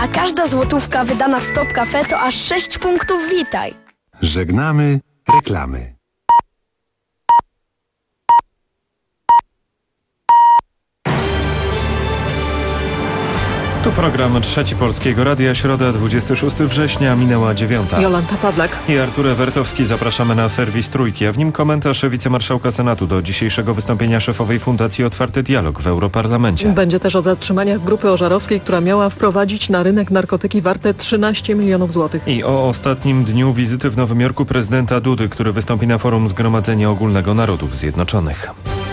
A każda złotówka wydana w Stop Cafe to aż 6 punktów Witaj. Żegnamy reklamy. To program Trzeci Polskiego Radia, środa 26 września, minęła 9. Jolanta Pawlak I Artur Ewertowski. Zapraszamy na serwis Trójki, a w nim komentarz wicemarszałka Senatu do dzisiejszego wystąpienia szefowej Fundacji Otwarty Dialog w Europarlamencie. Będzie też o zatrzymaniach grupy ożarowskiej, która miała wprowadzić na rynek narkotyki warte 13 milionów złotych. I o ostatnim dniu wizyty w Nowym Jorku prezydenta Dudy, który wystąpi na forum Zgromadzenia Ogólnego Narodów Zjednoczonych.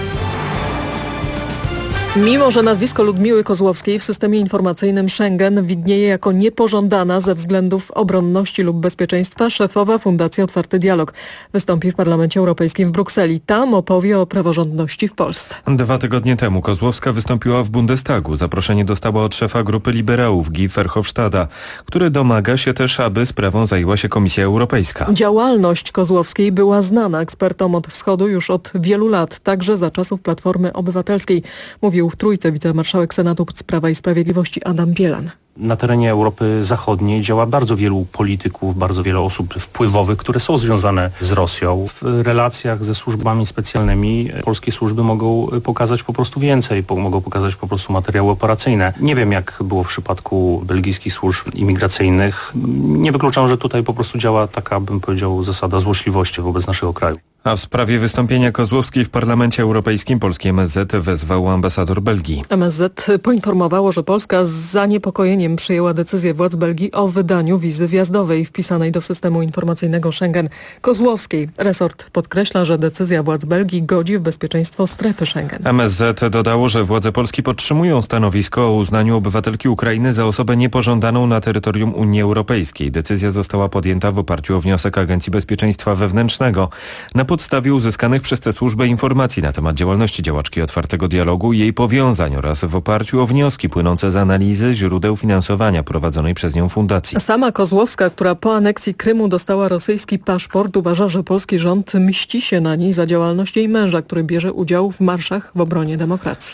Mimo że nazwisko Ludmiły Kozłowskiej w systemie informacyjnym Schengen widnieje jako niepożądana ze względów obronności lub bezpieczeństwa, szefowa Fundacji Otwarty Dialog wystąpi w Parlamencie Europejskim w Brukseli. Tam opowie o praworządności w Polsce. 2 tygodnie temu Kozłowska wystąpiła w Bundestagu. Zaproszenie dostała od szefa grupy liberałów Guy Verhofstadta, który domaga się też, aby sprawą zajęła się Komisja Europejska. Działalność Kozłowskiej była znana ekspertom od Wschodu już od wielu lat, także za czasów Platformy Obywatelskiej, mówił w Trójce wicemarszałek Senatu z Prawa i Sprawiedliwości Adam Bielan. Na terenie Europy Zachodniej działa bardzo wielu polityków, bardzo wiele osób wpływowych, które są związane z Rosją. W relacjach ze służbami specjalnymi polskie służby mogą pokazać po prostu więcej, mogą pokazać po prostu materiały operacyjne. Nie wiem, jak było w przypadku belgijskich służb imigracyjnych. Nie wykluczam, że tutaj po prostu działa taka, bym powiedział, zasada złośliwości wobec naszego kraju. A w sprawie wystąpienia Kozłowskiej w Parlamencie Europejskim polski MSZ wezwał ambasador Belgii. MSZ poinformowało, że Polska z zaniepokojeniem przyjęła decyzję władz Belgii o wydaniu wizy wjazdowej wpisanej do systemu informacyjnego Schengen Kozłowskiej. Resort podkreśla, że decyzja władz Belgii godzi w bezpieczeństwo strefy Schengen. MSZ dodało, że władze Polski podtrzymują stanowisko o uznaniu obywatelki Ukrainy za osobę niepożądaną na terytorium Unii Europejskiej. Decyzja została podjęta w oparciu o wniosek Agencji Bezpieczeństwa Wewnętrznego na podstawie uzyskanych przez tę służbę informacji na temat działalności działaczki Otwartego Dialogu i jej powiązań oraz w oparciu o wnioski płynące z analizy źródeł finansowania prowadzonej przez nią fundacji. Sama Kozłowska, która po aneksji Krymu dostała rosyjski paszport, uważa, że polski rząd mści się na niej za działalność jej męża, który bierze udział w marszach w obronie demokracji.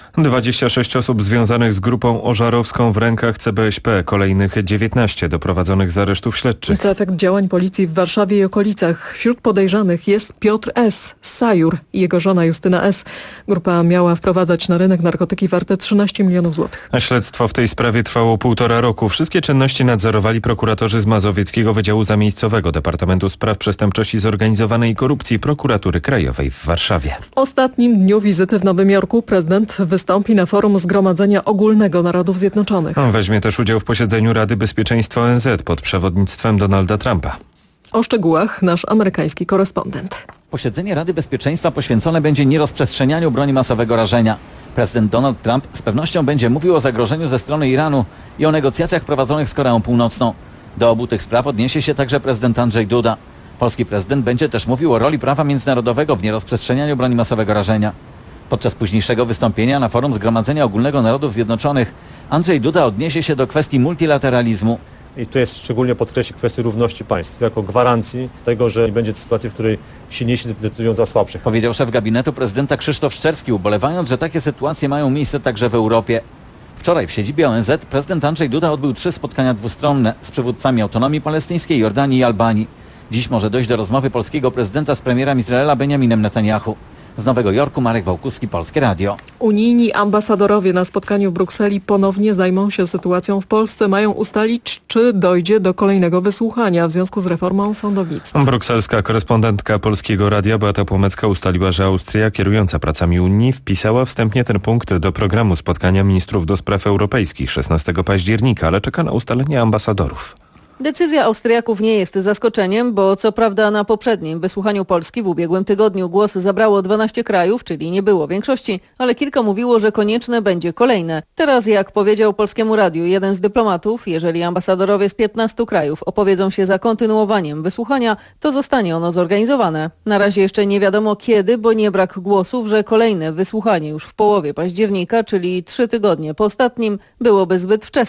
26 osób związanych z grupą ożarowską w rękach CBŚP, kolejnych 19 doprowadzonych z aresztów śledczych. To efekt działań policji w Warszawie i okolicach. Wśród podejrzanych jest Piotr S. z Sajur i jego żona Justyna S. Grupa miała wprowadzać na rynek narkotyki warte 13 milionów złotych. A śledztwo w tej sprawie trwało 1,5 roku. Wszystkie czynności nadzorowali prokuratorzy z Mazowieckiego Wydziału Zamiejscowego Departamentu Spraw Przestępczości Zorganizowanej i Korupcji Prokuratury Krajowej w Warszawie. W ostatnim dniu wizyty w Nowym Jorku prezydent wystąpi na forum Zgromadzenia Ogólnego Narodów Zjednoczonych. Weźmie też udział w posiedzeniu Rady Bezpieczeństwa ONZ pod przewodnictwem Donalda Trumpa. O szczegółach nasz amerykański korespondent. Posiedzenie Rady Bezpieczeństwa poświęcone będzie nierozprzestrzenianiu broni masowego rażenia. Prezydent Donald Trump z pewnością będzie mówił o zagrożeniu ze strony Iranu i o negocjacjach prowadzonych z Koreą Północną. Do obu tych spraw odniesie się także prezydent Andrzej Duda. Polski prezydent będzie też mówił o roli prawa międzynarodowego w nierozprzestrzenianiu broni masowego rażenia. Podczas późniejszego wystąpienia na forum Zgromadzenia Ogólnego Narodów Zjednoczonych Andrzej Duda odniesie się do kwestii multilateralizmu. I tu jest szczególnie podkreślić kwestię równości państw, jako gwarancji tego, że nie będzie sytuacji, w której silniejsi decydują za słabszych. Powiedział szef gabinetu prezydenta Krzysztof Szczerski, ubolewając, że takie sytuacje mają miejsce także w Europie. Wczoraj w siedzibie ONZ prezydent Andrzej Duda odbył 3 spotkania dwustronne z przywódcami autonomii palestyńskiej, Jordanii i Albanii. Dziś może dojść do rozmowy polskiego prezydenta z premierem Izraela Benjaminem Netanyahu. Z Nowego Jorku Marek Wałkuski, Polskie Radio. Unijni ambasadorowie na spotkaniu w Brukseli ponownie zajmą się sytuacją w Polsce. Mają ustalić, czy dojdzie do kolejnego wysłuchania w związku z reformą sądownictwa. Brukselska korespondentka Polskiego Radia Beata Płomecka ustaliła, że Austria, kierująca pracami Unii, wpisała wstępnie ten punkt do programu spotkania ministrów do spraw europejskich 16 października, ale czeka na ustalenie ambasadorów. Decyzja Austriaków nie jest zaskoczeniem, bo co prawda na poprzednim wysłuchaniu Polski w ubiegłym tygodniu głos zabrało 12 krajów, czyli nie było większości, ale kilka mówiło, że konieczne będzie kolejne. Teraz, jak powiedział Polskiemu Radiu jeden z dyplomatów, jeżeli ambasadorowie z 15 krajów opowiedzą się za kontynuowaniem wysłuchania, to zostanie ono zorganizowane. Na razie jeszcze nie wiadomo kiedy, bo nie brak głosów, że kolejne wysłuchanie już w połowie października, czyli 3 tygodnie po ostatnim, byłoby zbyt wczesne.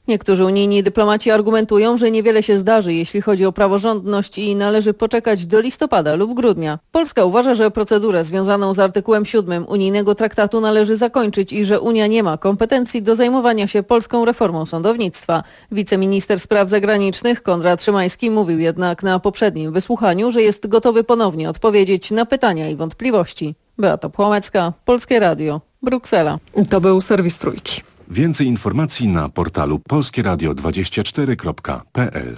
Niektórzy unijni dyplomaci argumentują, że niewiele się zdarzy, jeśli chodzi o praworządność i należy poczekać do listopada lub grudnia. Polska uważa, że procedurę związaną z artykułem 7 unijnego traktatu należy zakończyć i że Unia nie ma kompetencji do zajmowania się polską reformą sądownictwa. Wiceminister spraw zagranicznych Konrad Szymański mówił jednak na poprzednim wysłuchaniu, że jest gotowy ponownie odpowiedzieć na pytania i wątpliwości. Beata Płomecka, Polskie Radio, Bruksela. To był serwis Trójki. Więcej informacji na portalu polskieradio24.pl.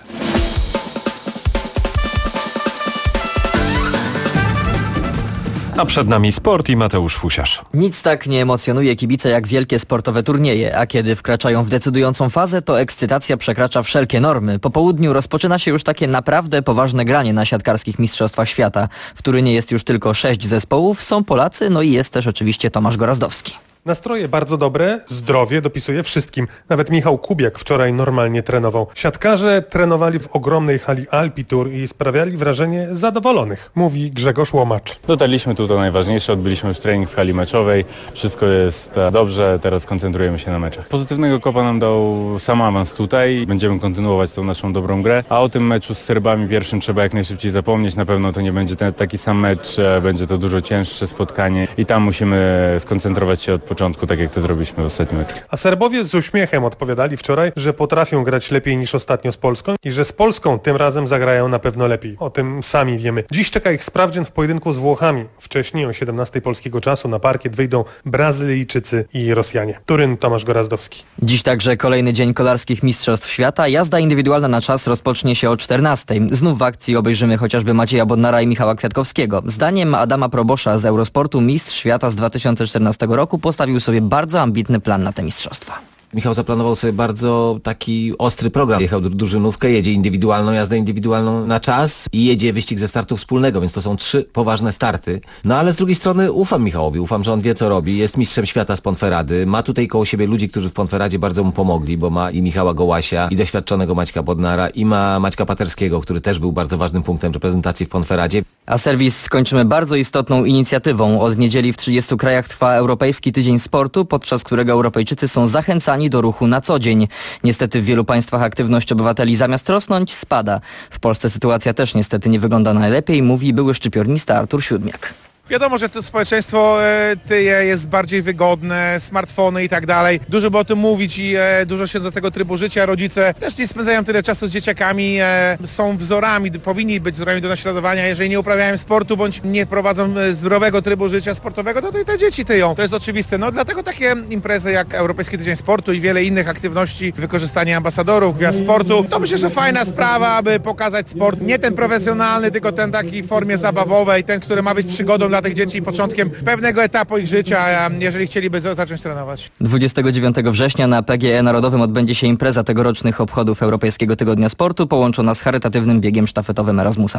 A przed nami sport i Mateusz Fusiarz. Nic tak nie emocjonuje kibice jak wielkie sportowe turnieje, a kiedy wkraczają w decydującą fazę, to ekscytacja przekracza wszelkie normy. Po południu rozpoczyna się już takie naprawdę poważne granie na siatkarskich mistrzostwach świata. W Turynie jest już tylko 6 zespołów, są Polacy, no i jest też oczywiście Tomasz Gorazdowski. Nastroje bardzo dobre, zdrowie dopisuje wszystkim. Nawet Michał Kubiak wczoraj normalnie trenował. Siatkarze trenowali w ogromnej hali Alpitour i sprawiali wrażenie zadowolonych, mówi Grzegorz Łomacz. Dotarliśmy tu, to najważniejsze, odbyliśmy już trening w hali meczowej, wszystko jest dobrze, teraz koncentrujemy się na meczach. Pozytywnego kopa nam dał sam awans tutaj, będziemy kontynuować tą naszą dobrą grę, a o tym meczu z Serbami pierwszym trzeba jak najszybciej zapomnieć, na pewno to nie będzie taki sam mecz, będzie to dużo cięższe spotkanie i tam musimy skoncentrować się od początku, tak jak to zrobiliśmy w ostatnim meczu. A Serbowie z uśmiechem odpowiadali wczoraj, że potrafią grać lepiej niż ostatnio z Polską i że z Polską tym razem zagrają na pewno lepiej. O tym sami wiemy. Dziś czeka ich sprawdzian w pojedynku z Włochami. Wcześniej o 17 polskiego czasu na parkiet wyjdą Brazylijczycy i Rosjanie. Turyn, Tomasz Gorazdowski. Dziś także kolejny dzień kolarskich mistrzostw świata. Jazda indywidualna na czas rozpocznie się o 14. Znów w akcji obejrzymy chociażby Macieja Bodnara i Michała Kwiatkowskiego. Zdaniem Adama Probosza z Eurosportu mistrz świata z 2014 roku postawił sobie bardzo ambitny plan na te mistrzostwa. Michał zaplanował sobie bardzo taki ostry program. Jechał drużynówkę, jedzie indywidualną, jazdę indywidualną na czas i jedzie wyścig ze startu wspólnego, więc to są 3 poważne starty. No ale z drugiej strony ufam Michałowi, ufam, że on wie co robi, jest mistrzem świata z Ponferrady, ma tutaj koło siebie ludzi, którzy w Ponferradzie bardzo mu pomogli, bo ma i Michała Gołasia, i doświadczonego Maćka Bodnara, i ma Maćka Paterskiego, który też był bardzo ważnym punktem reprezentacji w Ponferradzie. A serwis kończymy bardzo istotną inicjatywą. Od niedzieli w 30 krajach trwa Europejski Tydzień Sportu, podczas którego Europejczycy są zachęcani do ruchu na co dzień. Niestety w wielu państwach aktywność obywateli zamiast rosnąć spada. W Polsce sytuacja też niestety nie wygląda najlepiej, mówi były szczypiornista Artur Siódmiak. Wiadomo, że to społeczeństwo tyje, jest bardziej wygodne, smartfony i tak dalej. Dużo by o tym mówić i dużo się do tego trybu życia. Rodzice też nie spędzają tyle czasu z dzieciakami, są wzorami, powinni być wzorami do naśladowania. Jeżeli nie uprawiają sportu bądź nie prowadzą zdrowego trybu życia sportowego, to i te dzieci tyją. To jest oczywiste. No dlatego takie imprezy jak Europejski Tydzień Sportu i wiele innych aktywności, wykorzystanie ambasadorów, gwiazd sportu, to myślę, że fajna sprawa, aby pokazać sport nie ten profesjonalny, tylko ten taki w formie zabawowej, ten, który ma być przygodą dla tych dzieci i początkiem pewnego etapu ich życia, jeżeli chcieliby zacząć trenować. 29 września na PGE Narodowym odbędzie się impreza tegorocznych obchodów Europejskiego Tygodnia Sportu, połączona z charytatywnym biegiem sztafetowym Erasmusa+.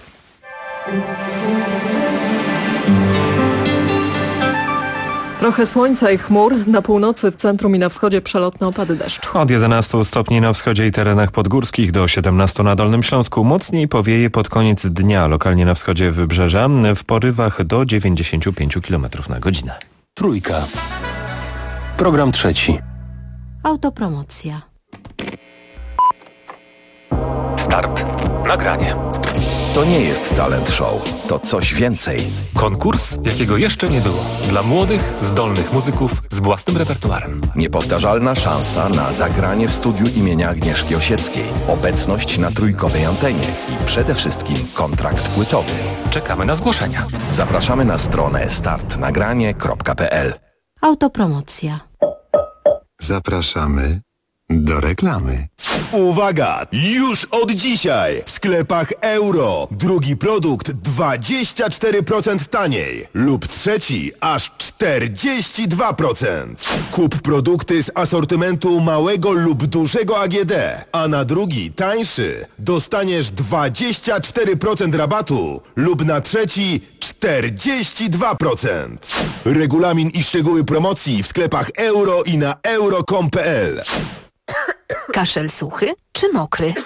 Trochę słońca i chmur. Na północy, w centrum i na wschodzie przelotne opady deszczu. Od 11 stopni na wschodzie i terenach podgórskich do 17 na Dolnym Śląsku. Mocniej powieje pod koniec dnia, lokalnie na wschodzie wybrzeża, w porywach do 95 km na godzinę. Trójka. Program trzeci. Autopromocja. Start. Nagranie. To nie jest talent show, to coś więcej. Konkurs, jakiego jeszcze nie było. Dla młodych, zdolnych muzyków z własnym repertuarem. Niepowtarzalna szansa na zagranie w studiu imienia Agnieszki Osieckiej. Obecność na trójkowej antenie i przede wszystkim kontrakt płytowy. Czekamy na zgłoszenia. Zapraszamy na stronę startnagranie.pl. Autopromocja. Zapraszamy do reklamy. Uwaga! Już od dzisiaj w sklepach Euro. Drugi produkt 24% taniej lub trzeci aż 42%. Kup produkty z asortymentu małego lub dużego AGD, a na drugi, tańszy, dostaniesz 24% rabatu lub na trzeci 42%. Regulamin i szczegóły promocji w sklepach Euro i na euro.com.pl. Kaszel suchy czy mokry?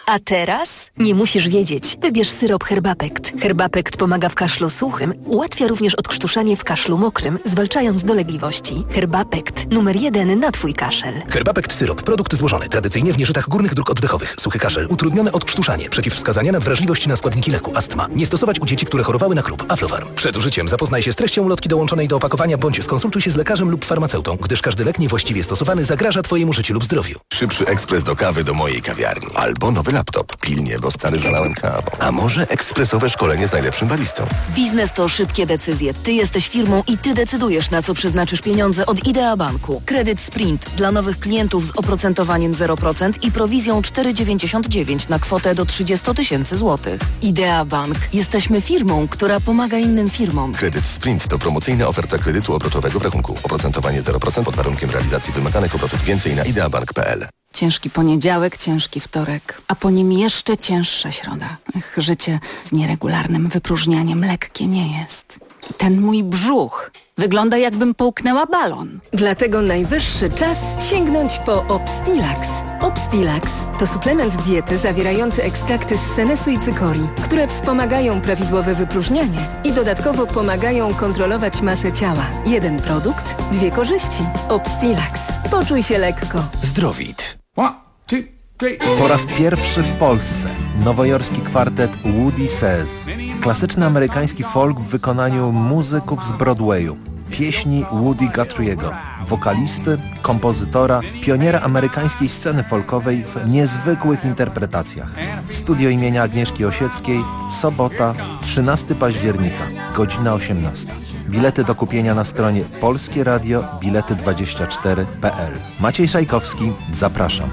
A teraz? Nie musisz wiedzieć. Wybierz syrop Herbapekt. Herbapekt pomaga w kaszlu suchym, ułatwia również odkrztuszanie w kaszlu mokrym, zwalczając dolegliwości. Herbapekt. Numer 1 na Twój kaszel. Herbapekt syrop. Produkt złożony tradycyjnie w nieżytach górnych dróg oddechowych. Suchy kaszel. Utrudnione odkrztuszanie. Przeciwwskazania na wrażliwość na składniki leku. Astma. Nie stosować u dzieci, które chorowały na chrup. Aflofarm. Przed użyciem zapoznaj się z treścią ulotki dołączonej do opakowania bądź skonsultuj się z lekarzem lub farmaceutą, gdyż każdy lek niewłaściwie stosowany zagraża Twojemu życiu lub zdrowiu. Szybszy ekspres do kawy do mojej kawiarni. Albo nowy laptop. Pilnie, bo stary zalałem kawą. A może ekspresowe szkolenie z najlepszym baristą. Biznes to szybkie decyzje. Ty jesteś firmą i ty decydujesz, na co przeznaczysz pieniądze od Idea Banku. Kredyt Sprint dla nowych klientów z oprocentowaniem 0% i prowizją 4,99 na kwotę do 30 000 złotych. Idea Bank. Jesteśmy firmą, która pomaga innym firmom. Kredyt Sprint to promocyjna oferta kredytu obrotowego w rachunku. Oprocentowanie 0% pod warunkiem realizacji wymaganych obrotów. Więcej na ideabank.pl. Ciężki poniedziałek, ciężki wtorek, a po nim jeszcze cięższa środa. Życie z nieregularnym wypróżnianiem lekkie nie jest. Ten mój brzuch wygląda, jakbym połknęła balon. Dlatego najwyższy czas sięgnąć po Obstilax. Obstilax to suplement diety zawierający ekstrakty z senesu i cykorii, które wspomagają prawidłowe wypróżnianie i dodatkowo pomagają kontrolować masę ciała. Jeden produkt, dwie korzyści. Obstilax. Poczuj się lekko. Zdrowit. Po raz pierwszy w Polsce nowojorski kwartet Woody Says. Klasyczny amerykański folk w wykonaniu muzyków z Broadwayu. Pieśni Woody Guthrie'ego, wokalisty, kompozytora, pioniera amerykańskiej sceny folkowej w niezwykłych interpretacjach. Studio imienia Agnieszki Osieckiej, sobota, 13 października, godzina 18. Bilety do kupienia na stronie polskieradio-bilety24.pl. Maciej Szajkowski, zapraszam.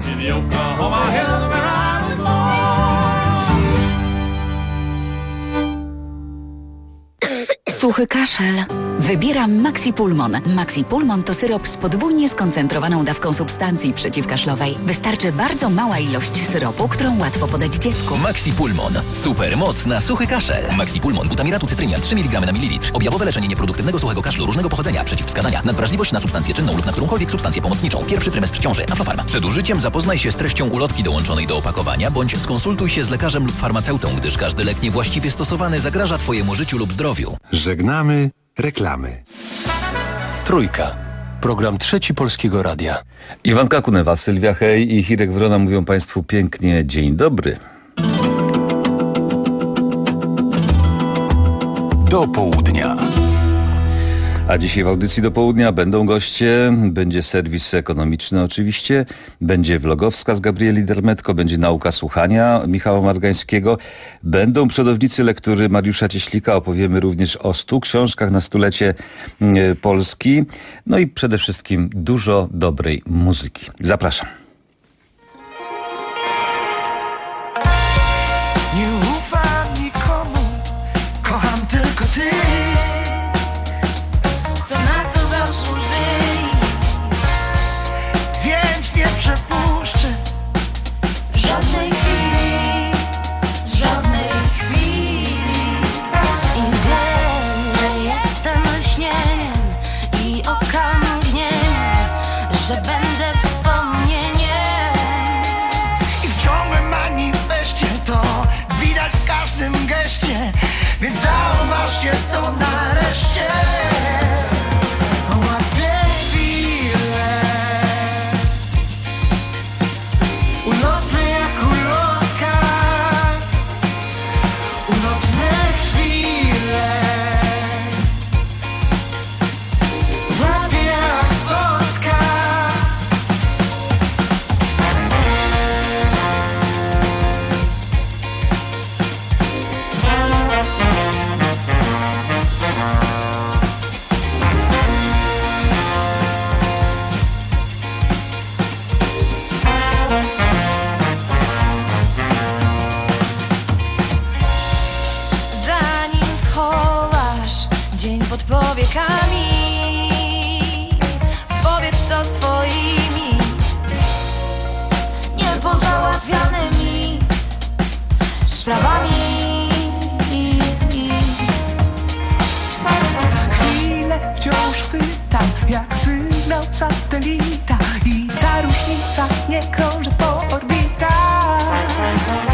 Suchy kaszel. Wybieram Maxi Pulmon. Maxi Pulmon to syrop z podwójnie skoncentrowaną dawką substancji przeciwkaszlowej. Wystarczy bardzo mała ilość syropu, którą łatwo podać dziecku. Maxi Pulmon. Super moc na suchy kaszel. Maxi Pulmon. Butamiratu cytrynia 3 mg na mililitr. Objawowe leczenie nieproduktywnego suchego kaszlu różnego pochodzenia. Przeciwwskazania. Nadwrażliwość na substancję czynną lub na którąkolwiek substancję pomocniczą. Pierwszy trymestr ciąży. Aflofarm. Przed użyciem zapoznaj się z treścią ulotki dołączonej do opakowania bądź skonsultuj się z lekarzem lub farmaceutą, gdyż każdy lek niewłaściwie stosowany zagraża Twojemu życiu lub zdrowiu. Żegnamy reklamy. Trójka. Program Trzeci Polskiego Radia. Iwanka Kunewa, Sylwia Hej i Hirek Wrona mówią Państwu pięknie dzień dobry. Do południa. A dzisiaj w audycji do południa będą goście, będzie serwis ekonomiczny oczywiście, będzie vlogowska z Gabrieli Dermetko, będzie nauka słuchania Michała Margańskiego, będą przodownicy lektury Mariusza Cieślika, opowiemy również o 100 książkach na stulecie Polski, no i przede wszystkim dużo dobrej muzyki. Zapraszam. Nie ufam nikomu, kocham tylko ty. Więc nie przepuszczę żadnej chwili, żadnej chwili. I wiem, że jestem lśnieniem i okamgnieniem, że będę wspomnieniem. I w ciągłym manifestie to widać w każdym geście, więc zauważcie to nareszcie. Powiedz co swoimi niepozałatwianymi sprawami. Chwilę wciąż chwytam jak sygnał satelita i ta różnica nie krąży po orbitach.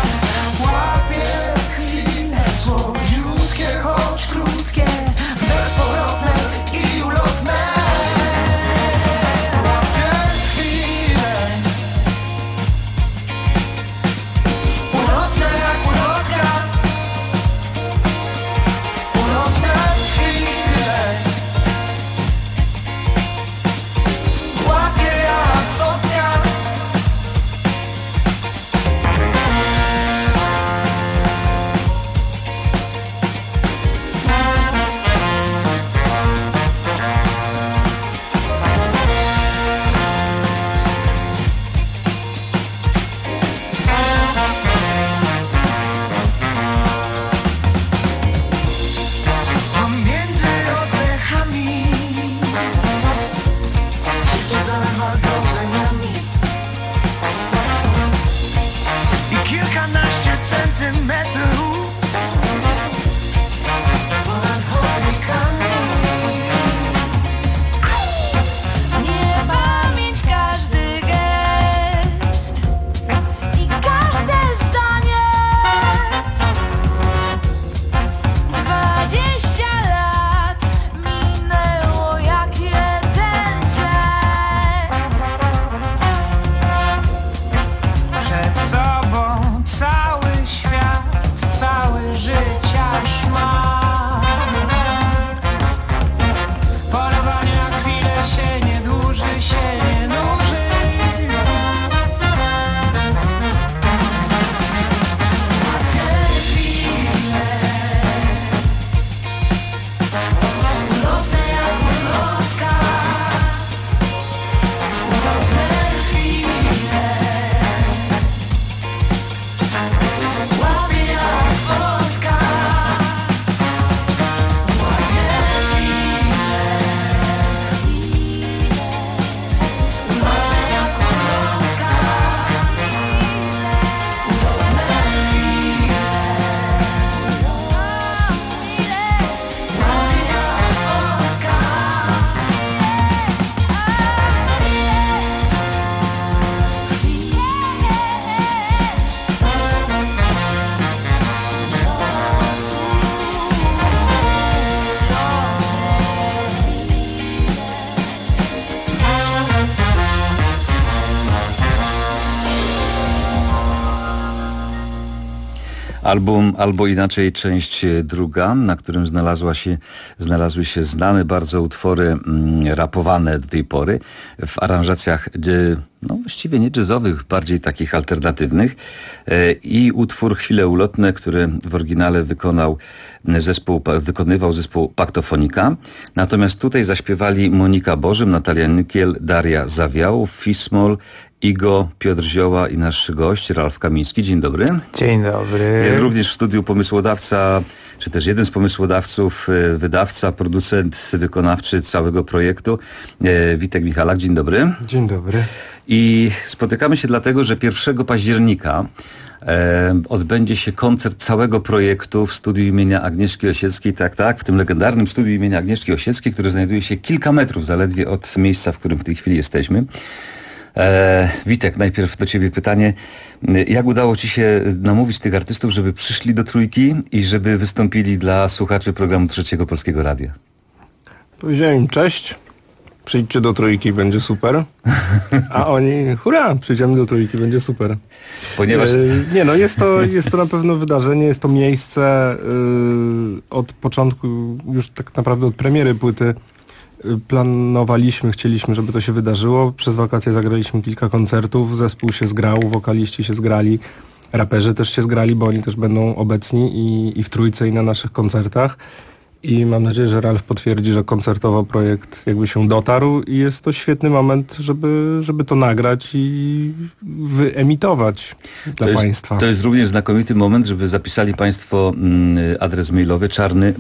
Album Albo Inaczej, część druga, na którym znalazły się znane bardzo utwory rapowane do tej pory w aranżacjach właściwie nie jazzowych, bardziej takich alternatywnych, i utwór Chwile ulotne, który w oryginale wykonywał zespół Paktofonika. Natomiast tutaj zaśpiewali Monika Bożym, Natalia Nykiel, Daria Zawiał, Fismol, Igo, Piotr Zioła i nasz gość Ralf Kamiński. Dzień dobry. Dzień dobry. Jest również w studiu pomysłodawca, czy też jeden z pomysłodawców, wydawca, producent wykonawczy całego projektu, Witek Michalak. Dzień dobry. Dzień dobry. I spotykamy się dlatego, że 1 października odbędzie się koncert całego projektu w studiu imienia Agnieszki Osieckiej, w tym legendarnym studiu imienia Agnieszki Osieckiej, które znajduje się kilka metrów zaledwie od miejsca, w którym w tej chwili jesteśmy. Witek, najpierw do ciebie pytanie. Jak udało ci się namówić tych artystów, żeby przyszli do Trójki i żeby wystąpili dla słuchaczy programu Trzeciego Polskiego Radia? Powiedziałem im cześć, przyjdźcie do Trójki, będzie super. A oni, hurra, przyjdziemy do Trójki, będzie super. Ponieważ... jest to na pewno wydarzenie, jest to miejsce od początku, już tak naprawdę od premiery płyty chcieliśmy, żeby to się wydarzyło. Przez wakacje zagraliśmy kilka koncertów, zespół się zgrał, wokaliści się zgrali, raperzy też się zgrali, bo oni też będą obecni i w Trójce, i na naszych koncertach. I mam nadzieję, że Ralf potwierdzi, że koncertowo projekt jakby się dotarł i jest to świetny moment, żeby to nagrać i wyemitować dla Państwa. To jest również znakomity moment, żeby zapisali Państwo adres mailowy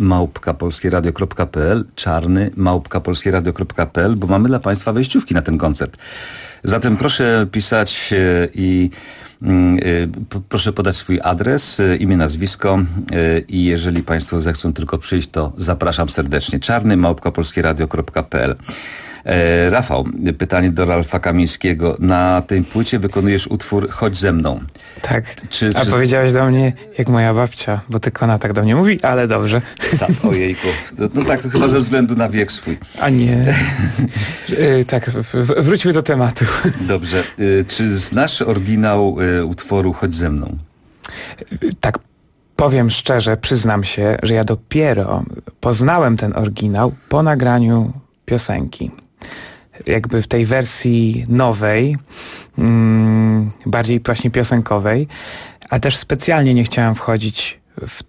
czarny@polskieradio.pl, bo mamy dla Państwa wejściówki na ten koncert. Zatem proszę pisać i proszę podać swój adres, imię, nazwisko i jeżeli Państwo zechcą tylko przyjść, to zapraszam serdecznie. czarny@polskieradio.pl. Rafał, pytanie do Ralfa Kamińskiego. Na tej płycie wykonujesz utwór Chodź ze mną. Tak, a powiedziałeś do mnie jak moja babcia, bo tylko ona tak do mnie mówi, ale dobrze. Tak, ojejku. No tak, to chyba ze względu na wiek swój. A nie. Tak, wróćmy do tematu. Dobrze. Czy znasz oryginał utworu Chodź ze mną? Tak, powiem szczerze, przyznam się, że ja dopiero poznałem ten oryginał po nagraniu piosenki. Jakby w tej wersji nowej, bardziej właśnie piosenkowej, a też specjalnie nie chciałem wchodzić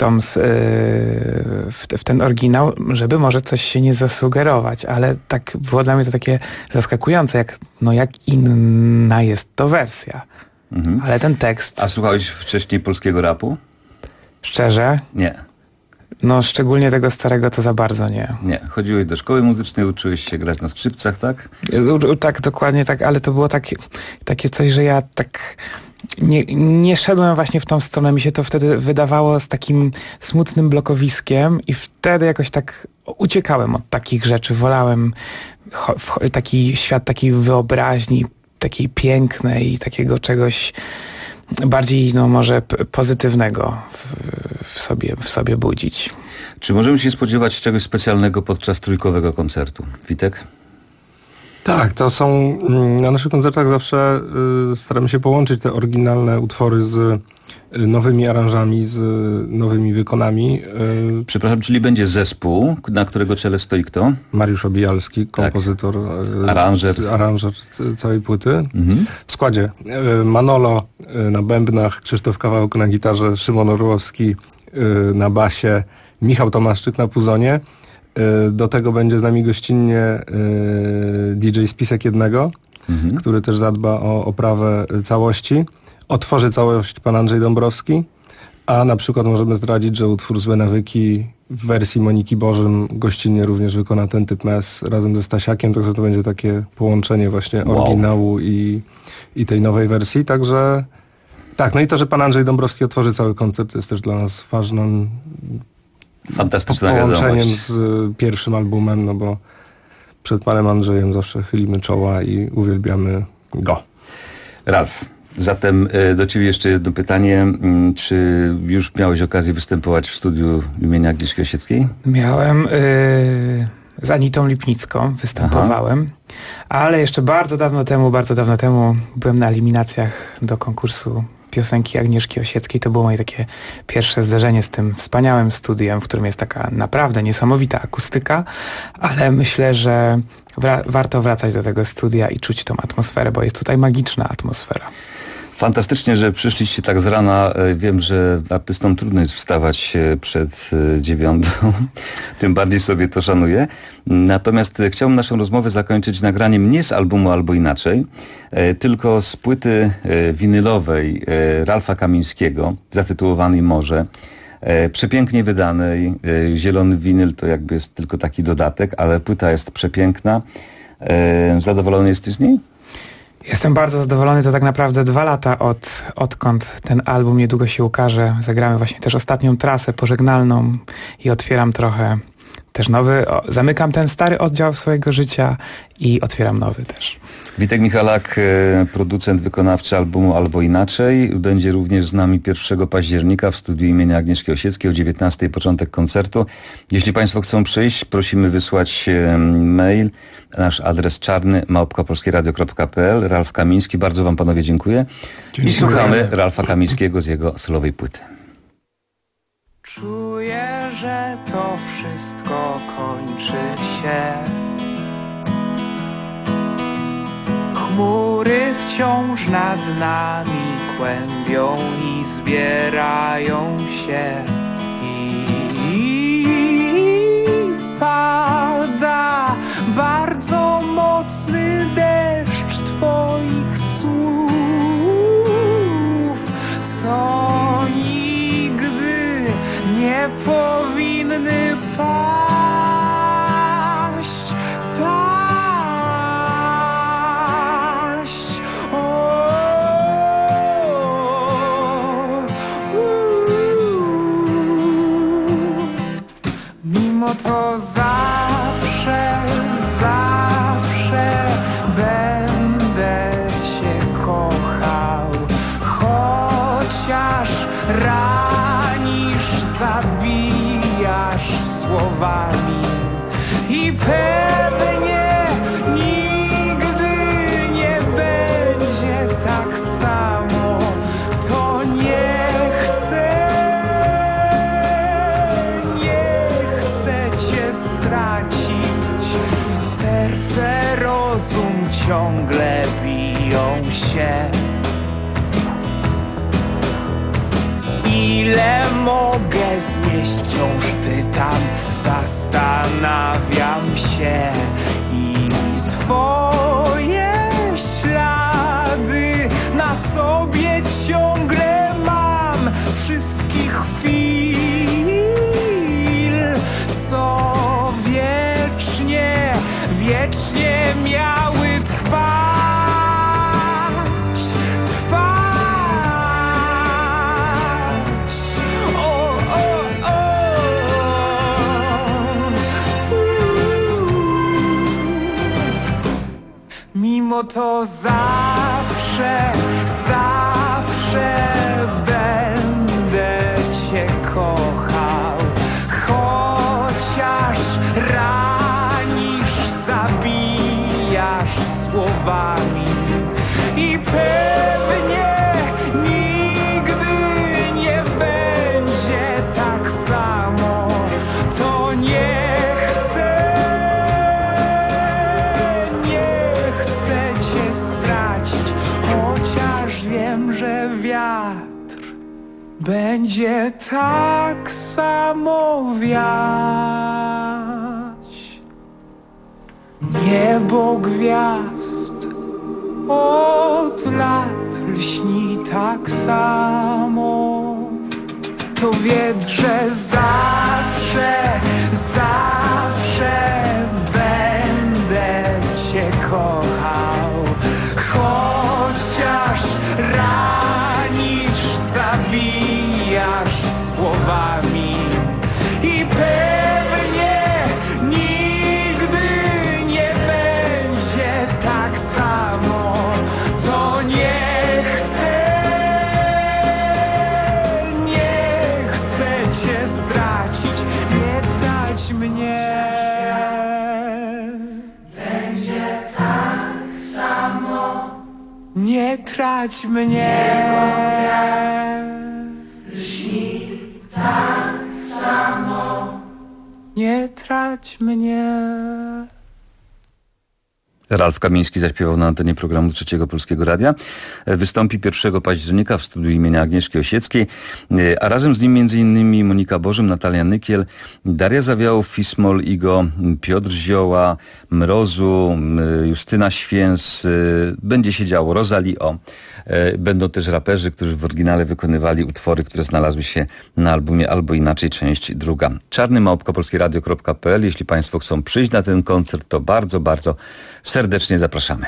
w ten oryginał, żeby może coś się nie zasugerować, ale tak było dla mnie to takie zaskakujące, jak inna jest to wersja. Mhm. Ale ten tekst... A słuchałeś wcześniej polskiego rapu? Szczerze? Nie. No, szczególnie tego starego to za bardzo nie. Nie. Chodziłeś do szkoły muzycznej, uczyłeś się grać na skrzypcach, tak? Tak, dokładnie tak, ale to było takie coś, że ja tak nie szedłem właśnie w tą stronę. Mi się to wtedy wydawało z takim smutnym blokowiskiem i wtedy jakoś tak uciekałem od takich rzeczy. Wolałem taki świat takiej wyobraźni, takiej pięknej, takiego czegoś bardziej, może pozytywnego w sobie budzić. Czy możemy się spodziewać czegoś specjalnego podczas trójkowego koncertu? Witek? Tak, to są... Na naszych koncertach zawsze staramy się połączyć te oryginalne utwory z nowymi aranżami, z nowymi wykonami. Przepraszam, czyli będzie zespół, na którego czele stoi kto? Mariusz Obijalski, kompozytor, aranżer całej płyty. Mhm. W składzie Manolo na bębnach, Krzysztof Kawałek na gitarze, Szymon Orłowski na basie, Michał Tomaszczyk na puzonie. Do tego będzie z nami gościnnie DJ Spisek Jednego, który też zadba o oprawę całości. Otworzy całość pan Andrzej Dąbrowski, a na przykład możemy zdradzić, że utwór Złe nawyki w wersji Moniki Bożym gościnnie również wykona ten typ mes razem ze Stasiakiem, także to będzie takie połączenie właśnie oryginału i tej nowej wersji, także tak, no i to, że pan Andrzej Dąbrowski otworzy cały koncert, jest też dla nas ważnym połączeniem z pierwszym albumem, no bo przed panem Andrzejem zawsze chylimy czoła i uwielbiamy go. Ralf, zatem do ciebie jeszcze jedno pytanie. Czy już miałeś okazję występować w studiu imienia Agnieszki Osieckiej? Miałem. Z Anitą Lipnicką występowałem, ale jeszcze bardzo dawno temu byłem na eliminacjach do konkursu piosenki Agnieszki Osieckiej. To było moje takie pierwsze zderzenie z tym wspaniałym studiem, w którym jest taka naprawdę niesamowita akustyka, ale myślę, że warto wracać do tego studia i czuć tą atmosferę, bo jest tutaj magiczna atmosfera. Fantastycznie, że przyszliście tak z rana. Wiem, że artystom trudno jest wstawać przed 9. Tym bardziej sobie to szanuję. Natomiast chciałbym naszą rozmowę zakończyć nagraniem nie z albumu Albo Inaczej, tylko z płyty winylowej Ralfa Kamińskiego, zatytułowanej Morze. Przepięknie wydanej. Zielony winyl to jakby jest tylko taki dodatek, ale płyta jest przepiękna. Zadowolony jesteś z niej? Jestem bardzo zadowolony, to tak naprawdę 2 lata odkąd ten album niedługo się ukaże. Zagramy właśnie też ostatnią trasę pożegnalną i otwieram trochę też nowy, zamykam ten stary oddział swojego życia i otwieram nowy też. Witek Michalak, producent wykonawczy albumu Albo Inaczej, będzie również z nami 1 października w studiu imienia Agnieszki Osieckiej o 19:00 początek koncertu. Jeśli Państwo chcą przyjść, prosimy wysłać mail. Nasz adres czarny@polskieradio.pl. Ralf Kamiński, bardzo Wam panowie dziękuję. I słuchamy Ralfa Kamińskiego z jego solowej płyty. Czuję, że to wszystko kończy się. Chmury wciąż nad nami kłębią i zbierają się. I pada bardzo mocny deszcz Twoich słów, co nigdy nie powinny paść. Mimo to zawsze będę Cię kochał, chociaż ranisz, zabijasz słowami i pewnie nigdy nie będzie tak samo. To nie chcę Cię stracić. Serce, rozum ciągle biją się. Ile mogę znieść, wciąż pytam, zastanawiam się. I Twoje ślady na sobie ciągle mam, wszystkich chwil, co wiecznie miały trwać. Mimo to zawsze będę Cię kochał, chociaż ranisz, zabijasz słowami i pewnie nigdy nie będzie tak samo. To nie chcę Cię stracić, chociaż wiem, że wiatr będzie tak samo wiać. Niebo gwiazd od lat lśni tak samo. To wiedz, że zawsze będę Cię kochał, chociaż ranisz, zabijasz słowami i pewnie nigdy nie będzie tak samo. To nie chcę Cię stracić, nie trać mnie. Będzie tak samo. Nie trać mnie. strać mnie. Ralf Kamiński zaśpiewał na antenie programu Trzeciego Polskiego Radia. Wystąpi 1 października w studiu imienia Agnieszki Osieckiej, a razem z nim m.in. Monika Bożym, Natalia Nykiel, Daria Zawiałow, Fismol, Igo, Piotr Zioła, Mrozu, Justyna Święs. Będzie się działo, Rosalio. Będą też raperzy, którzy w oryginale wykonywali utwory, które znalazły się na albumie Albo Inaczej, część 2. czarny@polskieradio.pl. Jeśli Państwo chcą przyjść na ten koncert, to bardzo, bardzo serdecznie zapraszamy.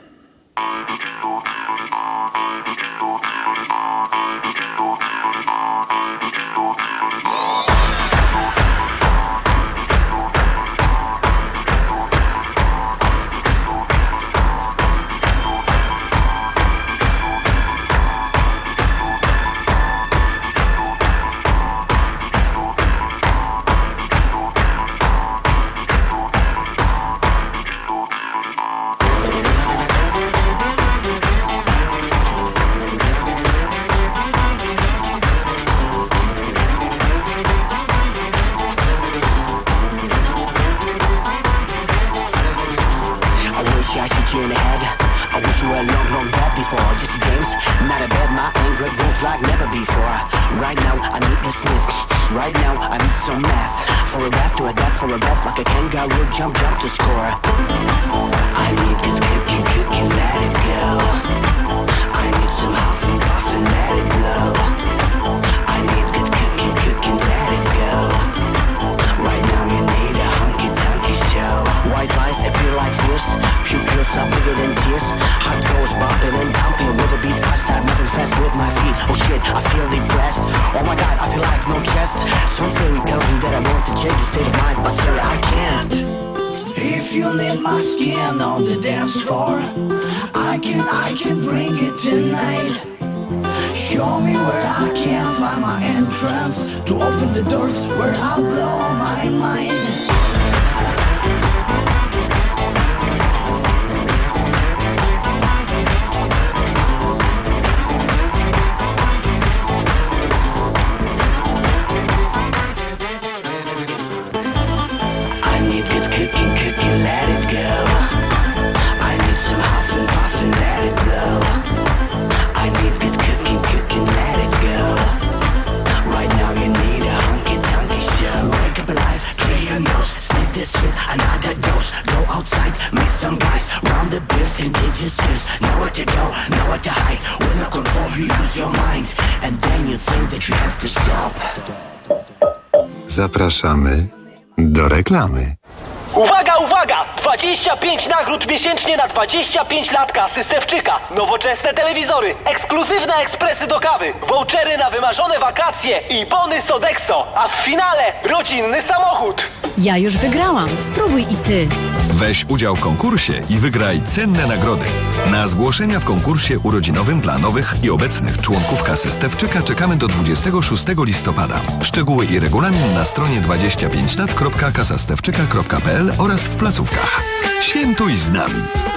Zapraszamy do reklamy. Uwaga, uwaga! 25 nagród miesięcznie na 25 lat kasy Stefczyka. Nowoczesne telewizory, ekskluzywne ekspresy do kawy, vouchery na wymarzone wakacje i bony Sodexo. A w finale rodzinny samochód. Ja już wygrałam. Spróbuj i ty. Weź udział w konkursie i wygraj cenne nagrody. Na zgłoszenia w konkursie urodzinowym dla nowych i obecnych członków kasy Stefczyka czekamy do 26 listopada. Szczegóły i regulamin na stronie 25lat.kasastewczyka.pl oraz w placówkach. Świętuj z nami!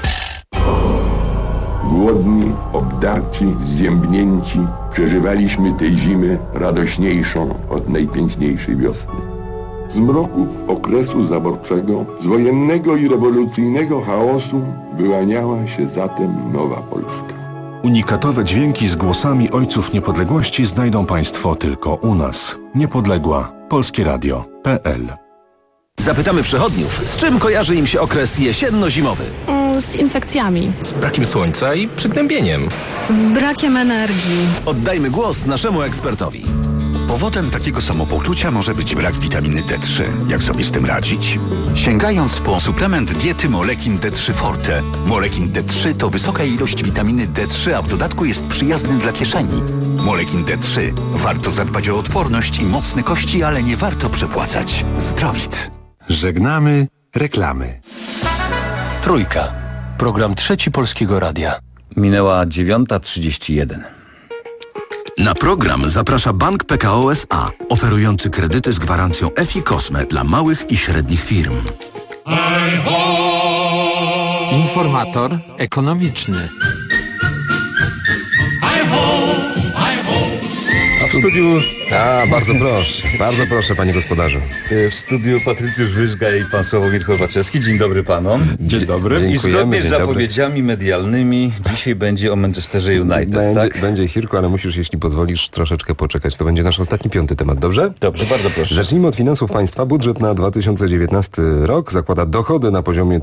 Głodni, obdarci, zziębnięci, przeżywaliśmy tę zimę radośniejszą od najpiękniejszej wiosny. Z mroków okresu zaborczego, z wojennego i rewolucyjnego chaosu wyłaniała się zatem nowa Polska. Unikatowe dźwięki z głosami ojców niepodległości znajdą Państwo tylko u nas. Niepodległa. polskieradio.pl. Zapytamy przechodniów, z czym kojarzy im się okres jesienno-zimowy? Z infekcjami. Z brakiem słońca i przygnębieniem. Z brakiem energii. Oddajmy głos naszemu ekspertowi. Powodem takiego samopoczucia może być brak witaminy D3. Jak sobie z tym radzić? Sięgając po suplement diety Molekin D3 Forte. Molekin D3 to wysoka ilość witaminy D3, a w dodatku jest przyjazny dla kieszeni. Molekin D3. Warto zadbać o odporność i mocne kości, ale nie warto przepłacać. Zdrowit. Żegnamy reklamy. Trójka. Program Trzeci Polskiego Radia. Minęła 9:31. Na program zaprasza Bank PKO SA, oferujący kredyty z gwarancją FI Cosme dla małych i średnich firm. Informator ekonomiczny. studiu... Bardzo proszę, panie gospodarzu. W studiu Patrycjusz Wyżga i pan Sławomir Chowaczewski. Dzień dobry panom. Dzień dobry. I zgodnie z zapowiedziami medialnymi dzisiaj będzie o Manchesterze United, tak? Będzie, Hirku, ale musisz, jeśli pozwolisz, troszeczkę poczekać. To będzie nasz ostatni, 5. temat, dobrze? Dobrze, bardzo proszę. Zacznijmy od finansów państwa. Budżet na 2019 rok zakłada dochody na poziomie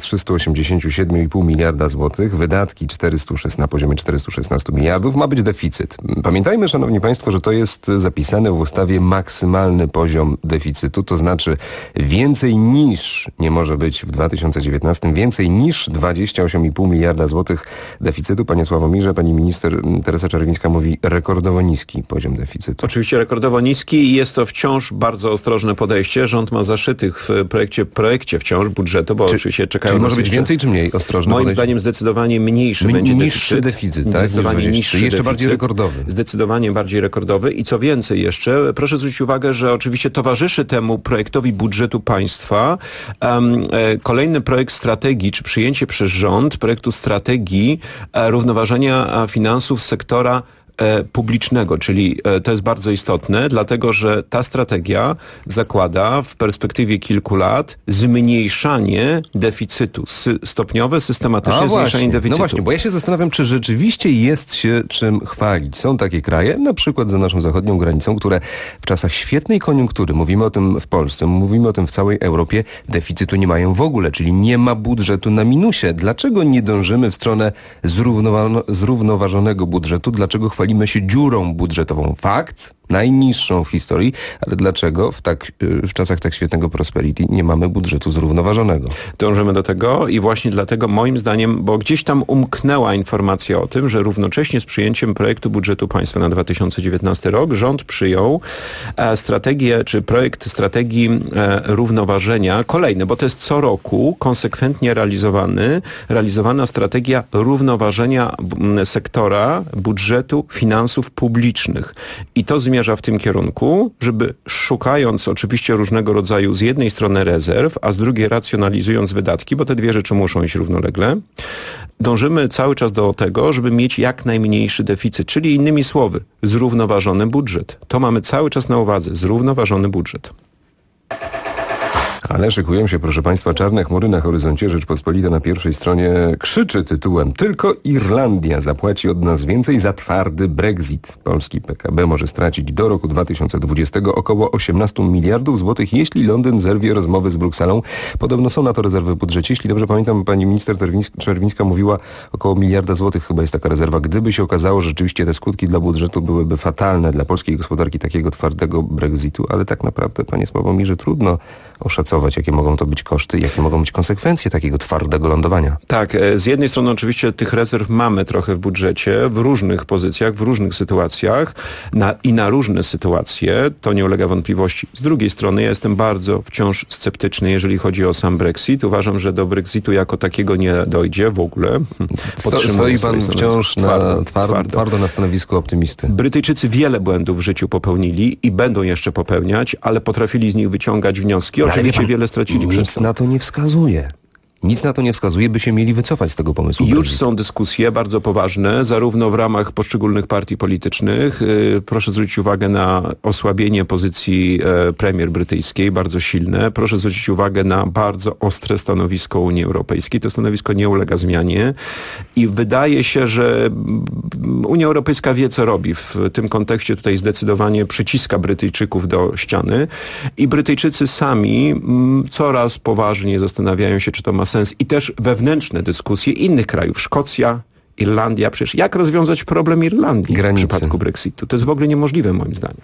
387,5 miliarda złotych, wydatki na poziomie 416 miliardów. Ma być deficyt. Pamiętajmy, szanowni państwo, że to jest zapisane w ustawie maksymalny poziom deficytu, to znaczy więcej niż, nie może być w 2019, więcej niż 28,5 miliarda złotych deficytu. Panie Sławomirze, pani minister Teresa Czerwińska mówi rekordowo niski poziom deficytu. Oczywiście rekordowo niski i jest to wciąż bardzo ostrożne podejście. Rząd ma zaszytych w projekcie wciąż budżetu, bo oczywiście czekają... Czyli może być więcej czy mniej ostrożne Moim podejście? zdaniem zdecydowanie mniejszy będzie niższy deficyt, tak? Zdecydowanie niższy jeszcze deficyt. bardziej rekordowy. Zdecydowanie bardziej rekordowy i co więcej jeszcze, proszę zwrócić uwagę, że oczywiście towarzyszy temu projektowi budżetu państwa kolejny projekt strategii, czy przyjęcie przez rząd projektu strategii równoważenia finansów sektora publicznego, czyli to jest bardzo istotne, dlatego że ta strategia zakłada w perspektywie kilku lat zmniejszanie deficytu, stopniowe, systematyczne zmniejszanie deficytu. No właśnie, bo ja się zastanawiam, czy rzeczywiście jest się czym chwalić. Są takie kraje, na przykład za naszą zachodnią granicą, które w czasach świetnej koniunktury, mówimy o tym w Polsce, mówimy o tym w całej Europie, deficytu nie mają w ogóle, czyli nie ma budżetu na minusie. Dlaczego nie dążymy w stronę zrównoważonego budżetu? Dlaczego chwalimy się dziurą budżetową? Fakt, najniższą w historii, ale dlaczego w czasach tak świetnego prosperity nie mamy budżetu zrównoważonego? Dążymy do tego i właśnie dlatego moim zdaniem, bo gdzieś tam umknęła informacja o tym, że równocześnie z przyjęciem projektu budżetu państwa na 2019 rok rząd przyjął strategię, czy projekt strategii równoważenia, kolejny, bo to jest co roku konsekwentnie realizowana strategia równoważenia sektora budżetu finansów publicznych. I to zmierza w tym kierunku, żeby szukając oczywiście różnego rodzaju z jednej strony rezerw, a z drugiej racjonalizując wydatki, bo te dwie rzeczy muszą iść równolegle, dążymy cały czas do tego, żeby mieć jak najmniejszy deficyt, czyli innymi słowy, zrównoważony budżet. To mamy cały czas na uwadze, zrównoważony budżet. Ale szykują się, proszę państwa, czarne chmury na horyzoncie. Rzeczpospolita na pierwszej stronie krzyczy tytułem: tylko Irlandia zapłaci od nas więcej za twardy Brexit. Polski PKB może stracić do roku 2020 około 18 miliardów złotych, jeśli Londyn zerwie rozmowy z Brukselą. Podobno są na to rezerwy w budżecie. Jeśli dobrze pamiętam, pani minister Czerwińska mówiła około miliarda złotych, chyba jest taka rezerwa. Gdyby się okazało, że rzeczywiście te skutki dla budżetu byłyby fatalne dla polskiej gospodarki takiego twardego Brexitu, ale tak naprawdę, panie Sławomirze, trudno oszacować, jakie mogą to być koszty, jakie mogą być konsekwencje takiego twardego lądowania. Tak, z jednej strony oczywiście tych rezerw mamy trochę w budżecie, w różnych pozycjach, w różnych sytuacjach na różne sytuacje, to nie ulega wątpliwości. Z drugiej strony ja jestem bardzo wciąż sceptyczny, jeżeli chodzi o sam Brexit. Uważam, że do Brexitu jako takiego nie dojdzie w ogóle. Stoi pan wciąż twardo na stanowisku optymisty. Brytyjczycy wiele błędów w życiu popełnili i będą jeszcze popełniać, ale potrafili z nich wyciągać wnioski. Oczywiście wiele stracili przez to. Nic na to nie wskazuje. Nic na to nie wskazuje, by się mieli wycofać z tego pomysłu. Już są dyskusje bardzo poważne, zarówno w ramach poszczególnych partii politycznych. Proszę zwrócić uwagę na osłabienie pozycji premier brytyjskiej, bardzo silne. Proszę zwrócić uwagę na bardzo ostre stanowisko Unii Europejskiej. To stanowisko nie ulega zmianie i wydaje się, że Unia Europejska wie, co robi. W tym kontekście tutaj zdecydowanie przyciska Brytyjczyków do ściany i Brytyjczycy sami coraz poważniej zastanawiają się, czy to ma sens. I też wewnętrzne dyskusje innych krajów. Szkocja, Irlandia. Przecież jak rozwiązać problem Irlandii w przypadku Brexitu? To jest w ogóle niemożliwe moim zdaniem.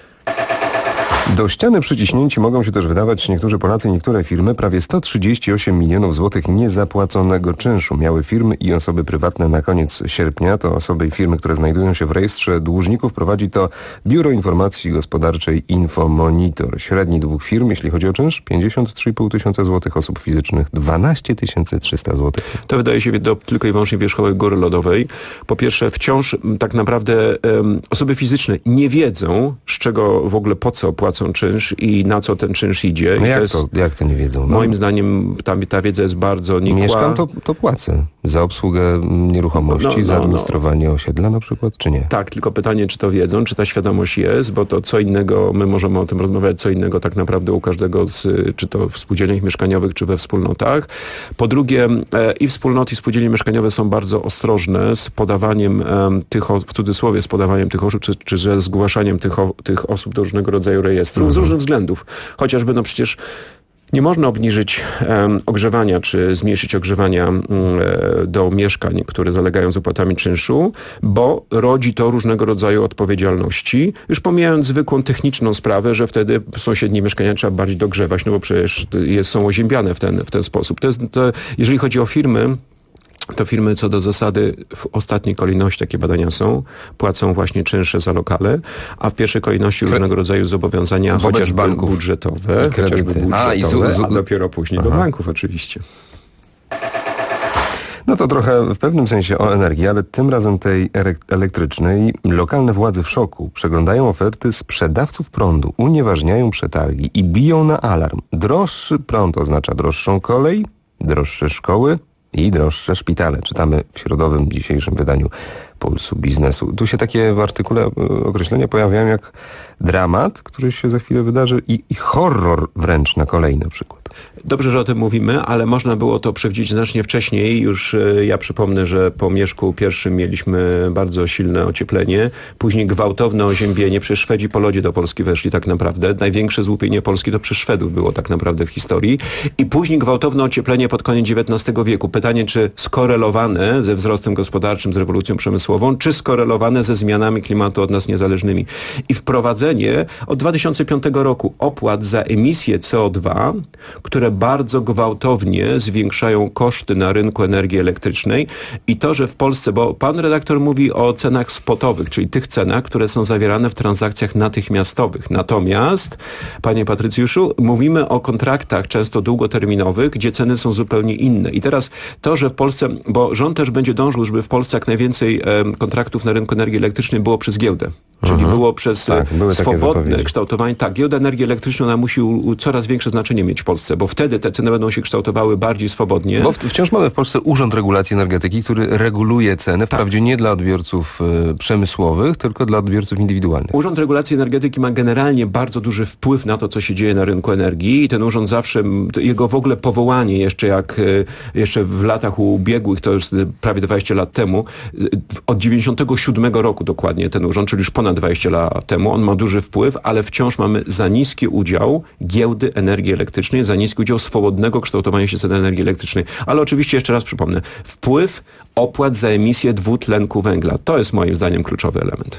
Do ściany przyciśnięci mogą się też wydawać niektórzy Polacy i niektóre firmy. Prawie 138 milionów złotych niezapłaconego czynszu miały firmy i osoby prywatne na koniec sierpnia. To osoby i firmy, które znajdują się w rejestrze dłużników. Prowadzi to Biuro Informacji Gospodarczej Infomonitor. Średni dług firm, jeśli chodzi o czynsz, 53,5 tysiąca złotych, osób fizycznych 12 300 złotych. To wydaje się tylko i wyłącznie wierzchołek góry lodowej. Po pierwsze, wciąż tak naprawdę osoby fizyczne nie wiedzą, z czego w ogóle po co płacą płacą czynsz i na co ten czynsz idzie. No I jak to nie wiedzą? No. Moim zdaniem ta wiedza jest bardzo nikła. Mieszkam, to płacę. Za obsługę nieruchomości, za administrowanie osiedla na przykład, czy nie? Tak, tylko pytanie, czy to wiedzą, czy ta świadomość jest, bo to co innego, my możemy o tym rozmawiać, co innego tak naprawdę u każdego czy to w spółdzielniach mieszkaniowych, czy we wspólnotach. Po drugie, i wspólnoty, i spółdzielnie mieszkaniowe są bardzo ostrożne z podawaniem w cudzysłowie, z podawaniem tych osób, czy ze zgłaszaniem tych osób do różnego rodzaju rejestrów z różnych względów. Chociażby, przecież nie można obniżyć ogrzewania, czy zmniejszyć ogrzewania do mieszkań, które zalegają z opłatami czynszu, bo rodzi to różnego rodzaju odpowiedzialności. Już pomijając zwykłą techniczną sprawę, że wtedy sąsiednie mieszkania trzeba bardziej dogrzewać, no bo przecież są oziębiane w ten sposób. Jeżeli chodzi o firmy, to firmy co do zasady w ostatniej kolejności, takie badania są, płacą właśnie czynsze za lokale, a w pierwszej kolejności różnego rodzaju zobowiązania, chociażby budżetowe, a dopiero później do banków oczywiście. No to trochę w pewnym sensie o energii, ale tym razem tej elektrycznej. Lokalne władze w szoku. Przeglądają oferty sprzedawców prądu, unieważniają przetargi i biją na alarm. Droższy prąd oznacza droższą kolej, droższe szkoły i droższe szpitale. Czytamy w środowym dzisiejszym wydaniu Pulsu Biznesu. Tu się takie w artykule określenia pojawiają jak dramat, który się za chwilę wydarzy i horror wręcz na kolei na przykład. Dobrze, że o tym mówimy, ale można było to przewidzieć znacznie wcześniej. Już ja przypomnę, że po Mieszku I mieliśmy bardzo silne ocieplenie, później gwałtowne oziębienie. Przecież Szwedzi po lodzie do Polski weszli tak naprawdę. Największe złupienie Polski to przez Szwedów było tak naprawdę w historii. I później gwałtowne ocieplenie pod koniec XIX wieku. Pytanie, czy skorelowane ze wzrostem gospodarczym, z rewolucją przemysłową, czy skorelowane ze zmianami klimatu od nas niezależnymi. I wprowadzenie od 2005 roku opłat za emisję CO2, które bardzo gwałtownie zwiększają koszty na rynku energii elektrycznej i to, że w Polsce, bo pan redaktor mówi o cenach spotowych, czyli tych cenach, które są zawierane w transakcjach natychmiastowych. Natomiast, panie Patrycjuszu, mówimy o kontraktach często długoterminowych, gdzie ceny są zupełnie inne. I teraz to, że w Polsce, bo rząd też będzie dążył, żeby w Polsce jak najwięcej kontraktów na rynku energii elektrycznej było przez giełdę. Czyli było przez swobodne kształtowanie. Tak, giełda energii elektrycznej, ona musi coraz większe znaczenie mieć w Polsce, bo wtedy te ceny będą się kształtowały bardziej swobodnie. Bo wciąż mamy w Polsce Urząd Regulacji Energetyki, który reguluje ceny, wprawdzie nie dla odbiorców przemysłowych, tylko dla odbiorców indywidualnych. Urząd Regulacji Energetyki ma generalnie bardzo duży wpływ na to, co się dzieje na rynku energii i ten urząd zawsze, jego w ogóle powołanie jeszcze w latach ubiegłych, to już prawie 20 lat temu, od 97 roku dokładnie ten urząd, czyli już ponad 20 lat temu, on ma duży wpływ, ale wciąż mamy za niski udział giełdy energii elektrycznej, za niski udział swobodnego kształtowania się ceny energii elektrycznej. Ale oczywiście jeszcze raz przypomnę, wpływ opłat za emisję dwutlenku węgla. To jest moim zdaniem kluczowy element.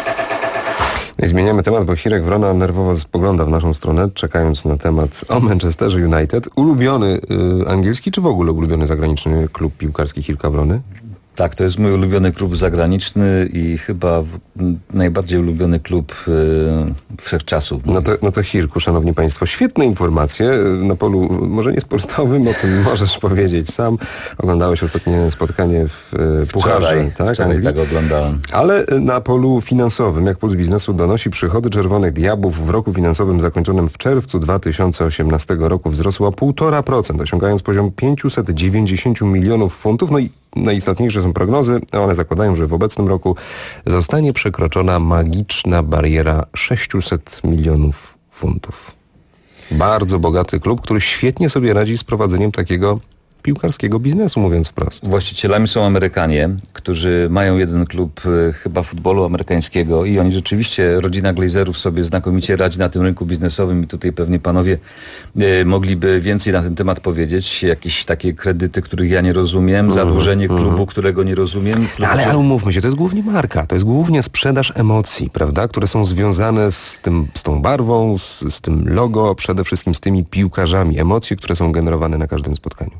Zmieniamy temat, bo Hirek Wrona nerwowo spogląda w naszą stronę, czekając na temat o Manchesterze United. Ulubiony angielski, czy w ogóle ulubiony zagraniczny klub piłkarski Hirka Wrony? Tak, to jest mój ulubiony klub zagraniczny i chyba najbardziej ulubiony klub wszechczasów. No to Hirku, szanowni państwo, świetne informacje na polu, może nie sportowym, o tym możesz powiedzieć sam. Oglądałeś ostatnie spotkanie w Pucharze. Wczoraj tak oglądałem. Ale na polu finansowym, jak Puls Biznesu donosi, przychody Czerwonych Diabłów w roku finansowym zakończonym w czerwcu 2018 roku wzrosły o 1,5%, osiągając poziom 590 milionów funtów. No i najistotniejsze są prognozy. One zakładają, że w obecnym roku zostanie przekroczona magiczna bariera 600 milionów funtów. Bardzo bogaty klub, który świetnie sobie radzi z prowadzeniem takiego piłkarskiego biznesu, mówiąc wprost. Właścicielami są Amerykanie, którzy mają jeden klub chyba futbolu amerykańskiego i oni rzeczywiście, rodzina Glazerów sobie znakomicie radzi na tym rynku biznesowym i tutaj pewnie panowie mogliby więcej na ten temat powiedzieć. Jakieś takie kredyty, których ja nie rozumiem, zadłużenie klubu, którego nie rozumiem. Ale umówmy się, to jest głównie marka, to jest głównie sprzedaż emocji, prawda, które są związane z tą barwą, z tym logo, przede wszystkim z tymi piłkarzami. Emocje, które są generowane na każdym spotkaniu.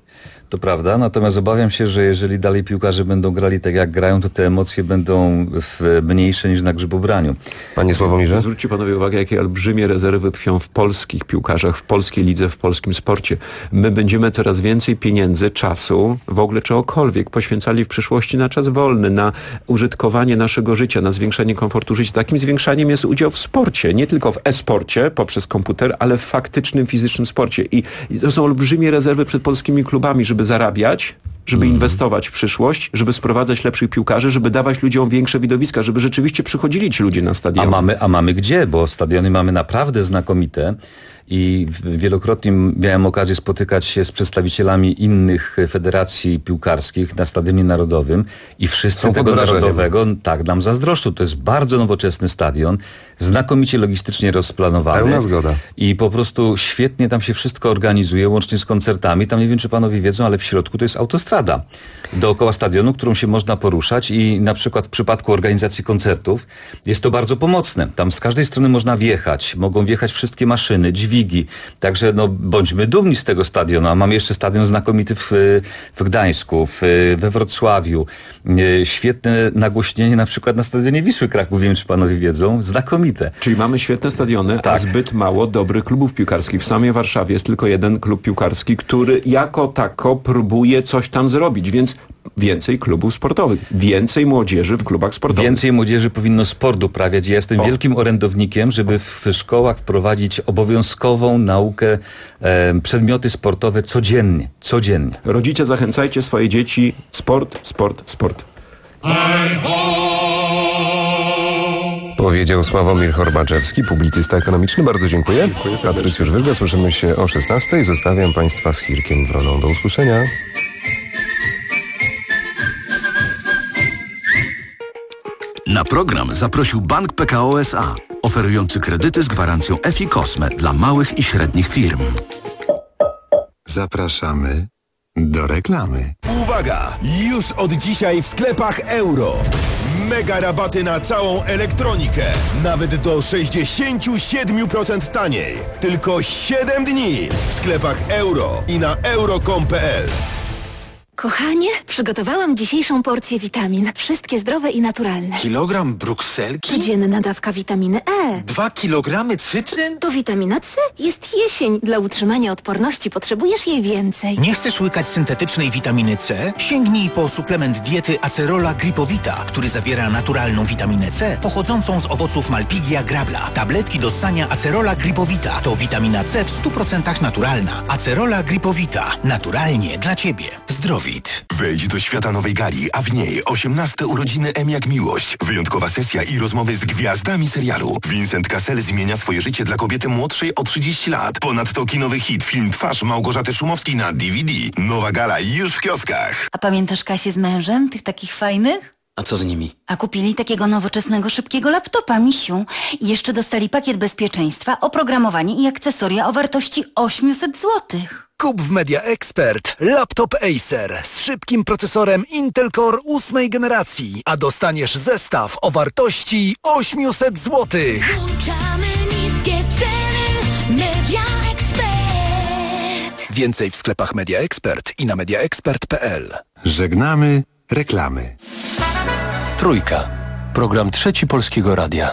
To prawda, natomiast obawiam się, że jeżeli dalej piłkarze będą grali tak jak grają, to te emocje będą mniejsze niż na grzybobraniu. Panie Sławomirze? Zwróćcie panowie uwagę, jakie olbrzymie rezerwy tkwią w polskich piłkarzach, w polskiej lidze, w polskim sporcie. My będziemy coraz więcej pieniędzy, czasu, w ogóle czegokolwiek poświęcali w przyszłości na czas wolny, na użytkowanie naszego życia, na zwiększanie komfortu życia. Takim zwiększaniem jest udział w sporcie, nie tylko w e-sporcie poprzez komputer, ale w faktycznym, fizycznym sporcie. I to są olbrzymie rezerwy przed polskimi klubami, żeby zarabiać, żeby inwestować w przyszłość, żeby sprowadzać lepszych piłkarzy, żeby dawać ludziom większe widowiska, żeby rzeczywiście przychodzili ci ludzie na stadiony. A mamy gdzie? Bo stadiony mamy naprawdę znakomite. I wielokrotnie miałem okazję spotykać się z przedstawicielami innych federacji piłkarskich na Stadionie Narodowym i wszyscy tego Narodowego tak nam zazdroszczą. To jest bardzo nowoczesny stadion, znakomicie logistycznie rozplanowany. Pełna zgoda. I po prostu świetnie tam się wszystko organizuje, łącznie z koncertami. Tam nie wiem, czy panowie wiedzą, ale w środku to jest autostrada dookoła stadionu, którą się można poruszać i na przykład w przypadku organizacji koncertów jest to bardzo pomocne. Tam z każdej strony można wjechać, mogą wjechać wszystkie maszyny, dźwigi. Także bądźmy dumni z tego stadionu. A mamy jeszcze stadion znakomity w Gdańsku, we Wrocławiu. Świetne nagłośnienie na przykład na stadionie Wisły Kraków, wiem, czy panowie wiedzą, znakomite. Czyli mamy świetne stadiony, a zbyt mało dobrych klubów piłkarskich. W samej Warszawie jest tylko jeden klub piłkarski, który jako tako próbuje coś tam zrobić, więc więcej klubów sportowych, więcej młodzieży w klubach sportowych. Więcej młodzieży powinno sport uprawiać. Ja jestem wielkim orędownikiem, żeby w szkołach wprowadzić obowiązkową naukę, przedmioty sportowe codziennie. Rodzice, zachęcajcie swoje dzieci. Sport. Powiedział Sławomir Horbaczewski, publicysta ekonomiczny. Bardzo dziękuję. Patrycjusz Wyrga, słyszymy się o 16:00. Zostawiam Państwa z Hirkiem Wroną. Do usłyszenia. Na program zaprosił Bank PKO SA, oferujący kredyty z gwarancją EFI-COSME dla małych i średnich firm. Zapraszamy do reklamy. Uwaga! Już od dzisiaj w sklepach Euro. Mega rabaty na całą elektronikę. Nawet do 67% taniej. Tylko 7 dni w sklepach Euro i na euro.com.pl. Kochanie, przygotowałam dzisiejszą porcję witamin. Wszystkie zdrowe i naturalne. Kilogram brukselki? Codzienna dawka witaminy E. 2 kilogramy cytryn? To witamina C. Jest jesień. Dla utrzymania odporności potrzebujesz jej więcej. Nie chcesz łykać syntetycznej witaminy C? Sięgnij po suplement diety Acerola Gripowita, który zawiera naturalną witaminę C pochodzącą z owoców Malpighia grabla. Tabletki do ssania Acerola Gripowita to witamina C w 100% naturalna. Acerola Gripowita. Naturalnie dla Ciebie. Zdrowie. Wejdź do świata nowej gali, a w niej 18 urodziny M jak miłość. Wyjątkowa sesja i rozmowy z gwiazdami serialu. Vincent Cassel zmienia swoje życie dla kobiety młodszej o 30 lat. Ponadto kinowy hit, film Twarz Małgorzaty Szumowskiej na DVD. Nowa gala już w kioskach. A pamiętasz Kasię z mężem? Tych takich fajnych? A co z nimi? A kupili takiego nowoczesnego, szybkiego laptopa, misiu. I jeszcze dostali pakiet bezpieczeństwa, oprogramowanie i akcesoria o wartości 800 złotych. Kup w Media Expert laptop Acer z szybkim procesorem Intel Core 8 generacji, a dostaniesz zestaw o wartości 800 zł. Włączamy niskie ceny Media Expert. Więcej w sklepach Media Expert i na mediaexpert.pl. Żegnamy reklamy. Trójka. Program Trzeci Polskiego Radia.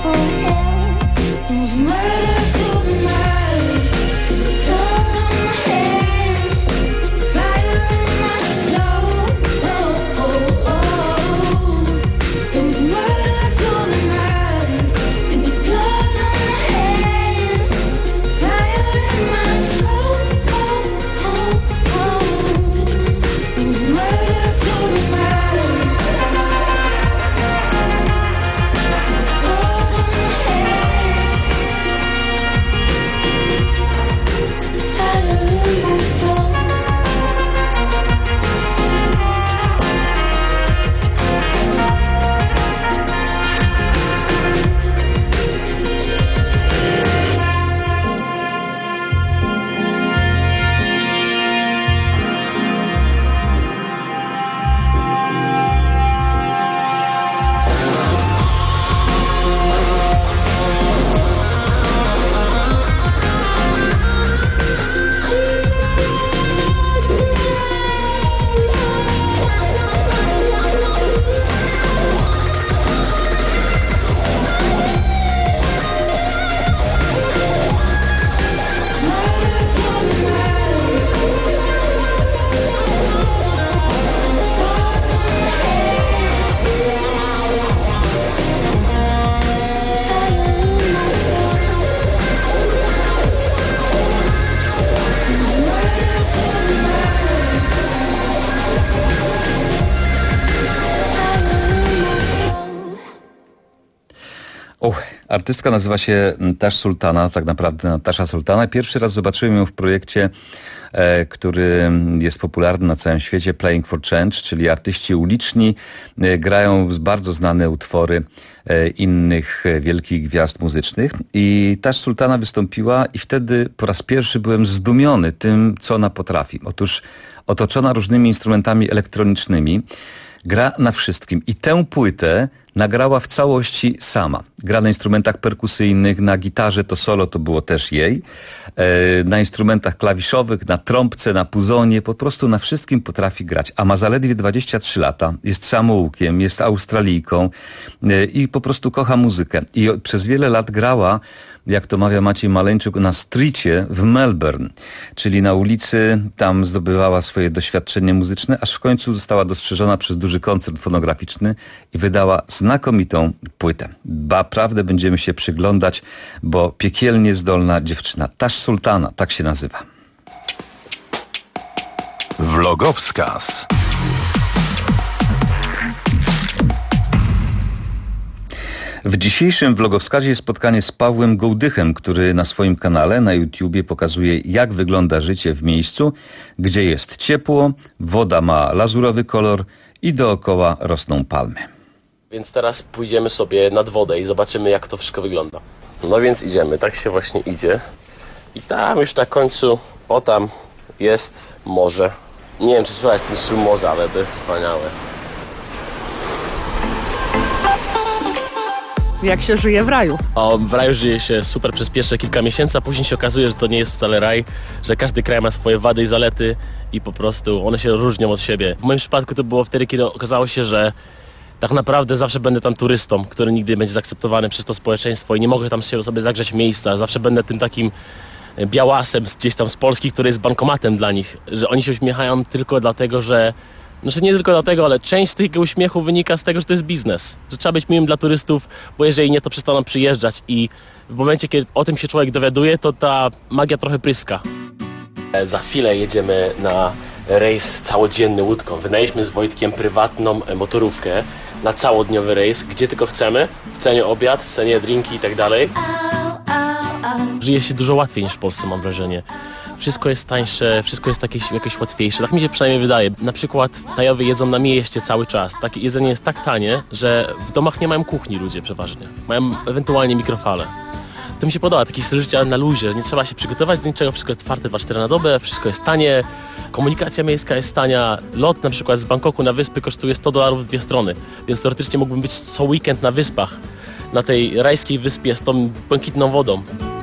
Artystka nazywa się Tash Sultana, tak naprawdę Natasha Sultana. Pierwszy raz zobaczyłem ją w projekcie, który jest popularny na całym świecie, Playing for Change, czyli artyści uliczni grają bardzo znane utwory innych wielkich gwiazd muzycznych. I Tash Sultana wystąpiła i wtedy po raz pierwszy byłem zdumiony tym, co ona potrafi. Otóż otoczona różnymi instrumentami elektronicznymi, gra na wszystkim. I tę płytę nagrała w całości sama. Gra na instrumentach perkusyjnych, na gitarze to solo to było też jej, na instrumentach klawiszowych, na trąbce, na puzonie, po prostu na wszystkim potrafi grać. A ma zaledwie 23 lata, jest samoukiem, jest Australijką i po prostu kocha muzykę. I przez wiele lat grała, jak to mawia Maciej Maleńczuk, na streetie w Melbourne, czyli na ulicy, tam zdobywała swoje doświadczenie muzyczne, aż w końcu została dostrzeżona przez duży koncern fonograficzny i wydała znakomitą płytę. Naprawdę będziemy się przyglądać, bo piekielnie zdolna dziewczyna. Tash Sultana, tak się nazywa. Vlogowskaz. W dzisiejszym vlogowskazie jest spotkanie z Pawłem Gołdychem, który na swoim kanale na YouTubie pokazuje, jak wygląda życie w miejscu, gdzie jest ciepło, woda ma lazurowy kolor i dookoła rosną palmy. Więc teraz pójdziemy sobie nad wodę i zobaczymy, jak to wszystko wygląda. No więc idziemy, tak się właśnie idzie. I tam już na końcu, o tam jest morze. Nie wiem, czy słychać ten szum morza, ale to jest wspaniałe. Jak się żyje w raju? A w raju żyje się super przez pierwsze kilka miesięcy, a później się okazuje, że to nie jest wcale raj, że każdy kraj ma swoje wady i zalety i po prostu one się różnią od siebie. W moim przypadku to było wtedy, kiedy okazało się, że tak naprawdę zawsze będę tam turystą, który nigdy nie będzie zaakceptowany przez to społeczeństwo i nie mogę tam się sobie zagrzeć miejsca. Zawsze będę tym takim białasem gdzieś tam z Polski, który jest bankomatem dla nich, że oni się uśmiechają tylko dlatego, że znaczy nie tylko dlatego, ale część z tego uśmiechu wynika z tego, że to jest biznes. Że trzeba być miłym dla turystów, bo jeżeli nie, to przestaną przyjeżdżać i w momencie, kiedy o tym się człowiek dowiaduje, to ta magia trochę pryska. Za chwilę jedziemy na rejs całodzienny łódką. Wynajęliśmy z Wojtkiem prywatną motorówkę na całodniowy rejs, gdzie tylko chcemy, w cenie obiad, w cenie drinki i tak dalej. Żyje się dużo łatwiej niż w Polsce, mam wrażenie. Wszystko jest tańsze, wszystko jest jakieś łatwiejsze. Tak mi się przynajmniej wydaje. Na przykład Tajowie jedzą na mieście cały czas. Takie jedzenie jest tak tanie, że w domach nie mają kuchni ludzie przeważnie. Mają ewentualnie mikrofale. To mi się podoba, taki styl życia na luzie. Nie trzeba się przygotować do niczego, wszystko jest otwarte 24 na dobę, wszystko jest tanie. Komunikacja miejska jest tania. Lot na przykład z Bangkoku na wyspy kosztuje $100 w dwie strony. Więc teoretycznie mógłbym być co weekend na wyspach. Na tej rajskiej wyspie z tą błękitną wodą.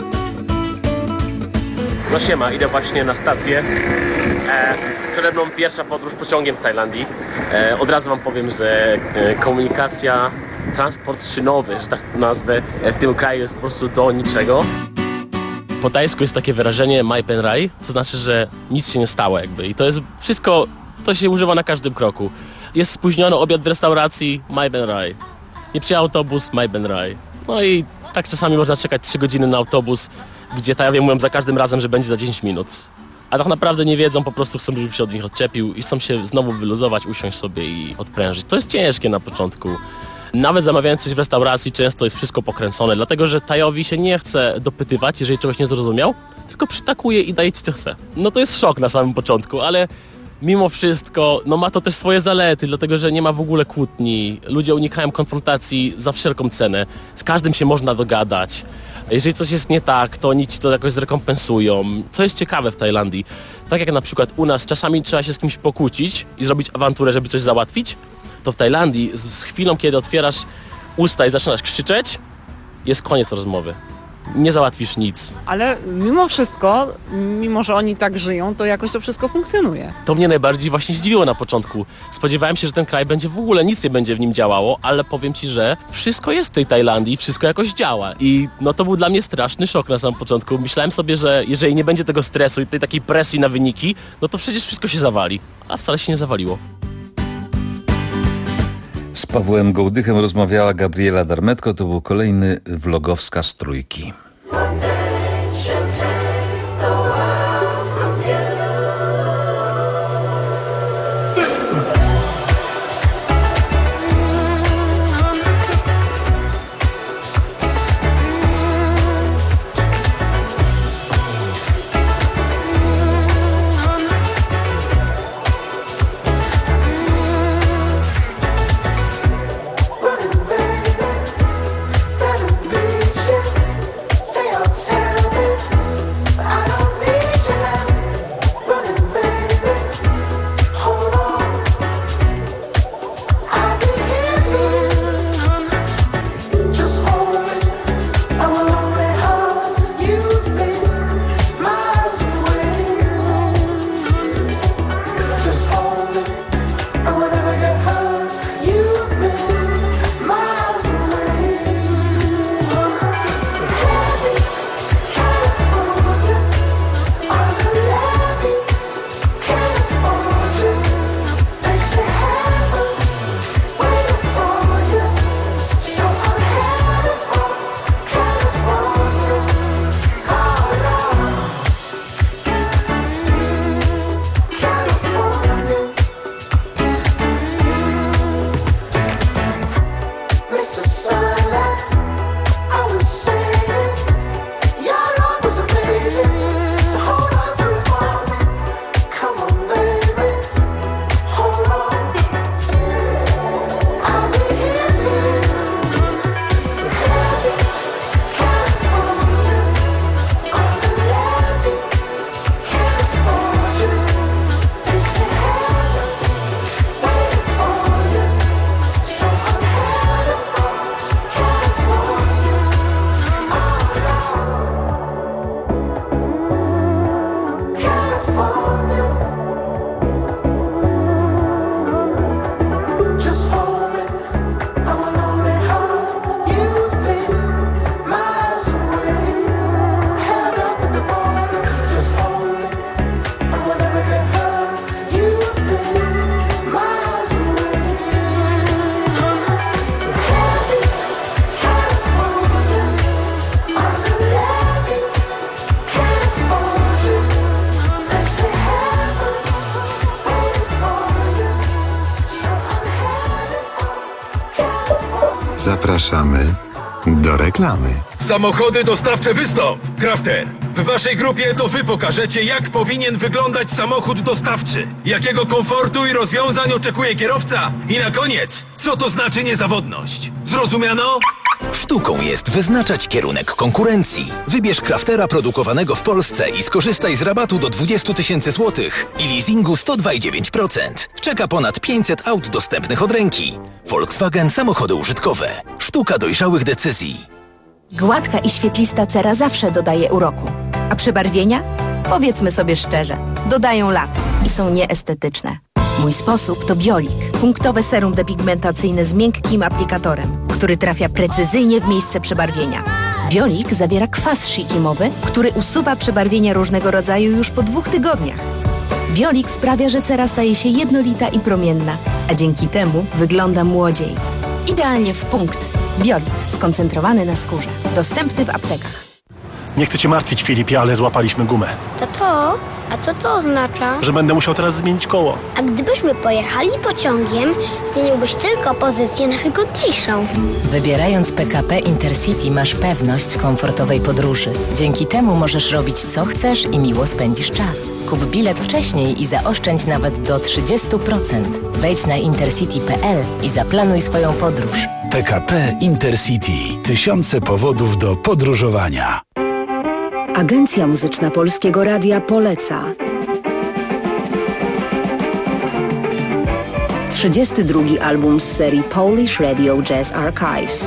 No siema, idę właśnie na stację. Przede mną pierwsza podróż pociągiem w Tajlandii. Od razu wam powiem, że komunikacja transport szynowy, że tak to nazwę, w tym kraju jest po prostu do niczego. Po tajsku jest takie wyrażenie Mai Pen Rai, co znaczy, że nic się nie stało jakby. I to jest wszystko, to się używa na każdym kroku. Jest spóźniony obiad w restauracji, Mai Pen Rai. Nie przyjechał autobus, Mai Pen Rai. No i tak czasami można czekać 3 godziny na autobus, gdzie Tajowie mówią za każdym razem, że będzie za 10 minut. A tak naprawdę nie wiedzą, po prostu chcą, żeby się od nich odczepił i chcą się znowu wyluzować, usiąść sobie i odprężyć. To jest ciężkie na początku. Nawet zamawiając coś w restauracji często jest wszystko pokręcone, dlatego że Tajowi się nie chce dopytywać, jeżeli czegoś nie zrozumiał, tylko przytakuje i daje ci co chce. No to jest szok na samym początku, ale mimo wszystko no ma to też swoje zalety, dlatego że nie ma w ogóle kłótni. Ludzie unikają konfrontacji za wszelką cenę. Z każdym się można dogadać. Jeżeli coś jest nie tak, to oni ci to jakoś zrekompensują. Co jest ciekawe w Tajlandii, tak jak na przykład u nas czasami trzeba się z kimś pokłócić i zrobić awanturę, żeby coś załatwić, to w Tajlandii z chwilą, kiedy otwierasz usta i zaczynasz krzyczeć, jest koniec rozmowy. Nie załatwisz nic. Ale mimo wszystko, mimo że oni tak żyją, to jakoś to wszystko funkcjonuje. To mnie najbardziej właśnie zdziwiło na początku. Spodziewałem się, że ten kraj będzie w ogóle, nic nie będzie w nim działało, ale powiem ci, że wszystko jest w tej Tajlandii, wszystko jakoś działa. I no to był dla mnie straszny szok na samym początku. Myślałem sobie, że jeżeli nie będzie tego stresu i tej takiej presji na wyniki, no to przecież wszystko się zawali. A wcale się nie zawaliło. Z Pawłem Gołdychem rozmawiała Gabriela Darmetko. To był kolejny vlogowskaz z Trójki. Zapraszamy do reklamy. Samochody dostawcze Wystąp! Crafter, w waszej grupie to wy pokażecie, jak powinien wyglądać samochód dostawczy. Jakiego komfortu i rozwiązań oczekuje kierowca. I na koniec, co to znaczy niezawodność. Zrozumiano? Sztuką jest wyznaczać kierunek konkurencji. Wybierz Craftera produkowanego w Polsce i skorzystaj z rabatu do 20 000 złotych i leasingu 102,9%. Czeka ponad 500 aut dostępnych od ręki. Volkswagen Samochody użytkowe. Sztuka dojrzałych decyzji. Gładka i świetlista cera zawsze dodaje uroku. A przybarwienia? Powiedzmy sobie szczerze, dodają lat i są nieestetyczne. Mój sposób to Biolik. Punktowe serum depigmentacyjne z miękkim aplikatorem, który trafia precyzyjnie w miejsce przebarwienia. Biolik zawiera kwas sikimowy, który usuwa przebarwienia różnego rodzaju już po 2 tygodniach. Biolik sprawia, że cera staje się jednolita i promienna, a dzięki temu wygląda młodziej. Idealnie w punkt. Biolik, skoncentrowany na skórze. Dostępny w aptekach. Nie chcę cię martwić, Filipie, ale złapaliśmy gumę. Tato, a co to oznacza? Że będę musiał teraz zmienić koło. A gdybyśmy pojechali pociągiem, zmieniłbyś tylko pozycję na wygodniejszą. Wybierając PKP Intercity masz pewność komfortowej podróży. Dzięki temu możesz robić co chcesz i miło spędzisz czas. Kup bilet wcześniej i zaoszczędź nawet do 30%. Wejdź na intercity.pl i zaplanuj swoją podróż. PKP Intercity. Tysiące powodów do podróżowania. Agencja Muzyczna Polskiego Radia poleca 32. album z serii Polish Radio Jazz Archives.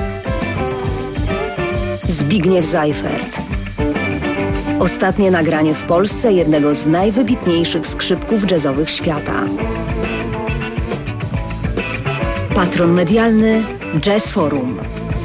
Zbigniew Seifert. Ostatnie nagranie w Polsce jednego z najwybitniejszych skrzypków jazzowych świata. Patron medialny Jazz Forum.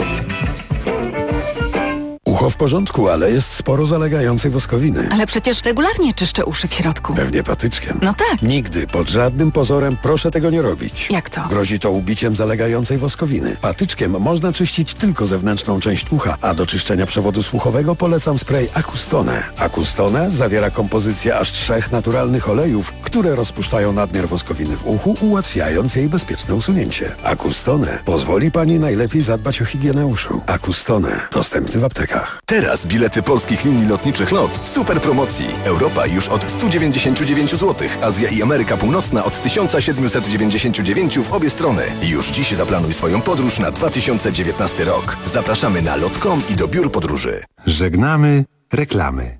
Ucho w porządku, ale jest sporo zalegającej woskowiny. Ale przecież regularnie czyszczę uszy w środku. Pewnie patyczkiem. No tak. Nigdy, pod żadnym pozorem proszę tego nie robić. Jak to? Grozi to ubiciem zalegającej woskowiny. Patyczkiem można czyścić tylko zewnętrzną część ucha, a do czyszczenia przewodu słuchowego polecam spray Acustone. Acustone zawiera kompozycję aż 3 naturalnych olejów, które rozpuszczają nadmiar woskowiny w uchu, ułatwiając jej bezpieczne usunięcie. Acustone pozwoli Pani najlepiej zadbać o higienę uszu. Acustone. Dostępny w aptekach. Teraz bilety polskich linii lotniczych LOT w super promocji. Europa już od 199 zł, Azja i Ameryka Północna od 1799 w obie strony. Już dziś zaplanuj swoją podróż na 2019 rok. Zapraszamy na lot.com i do biur podróży. Żegnamy reklamy.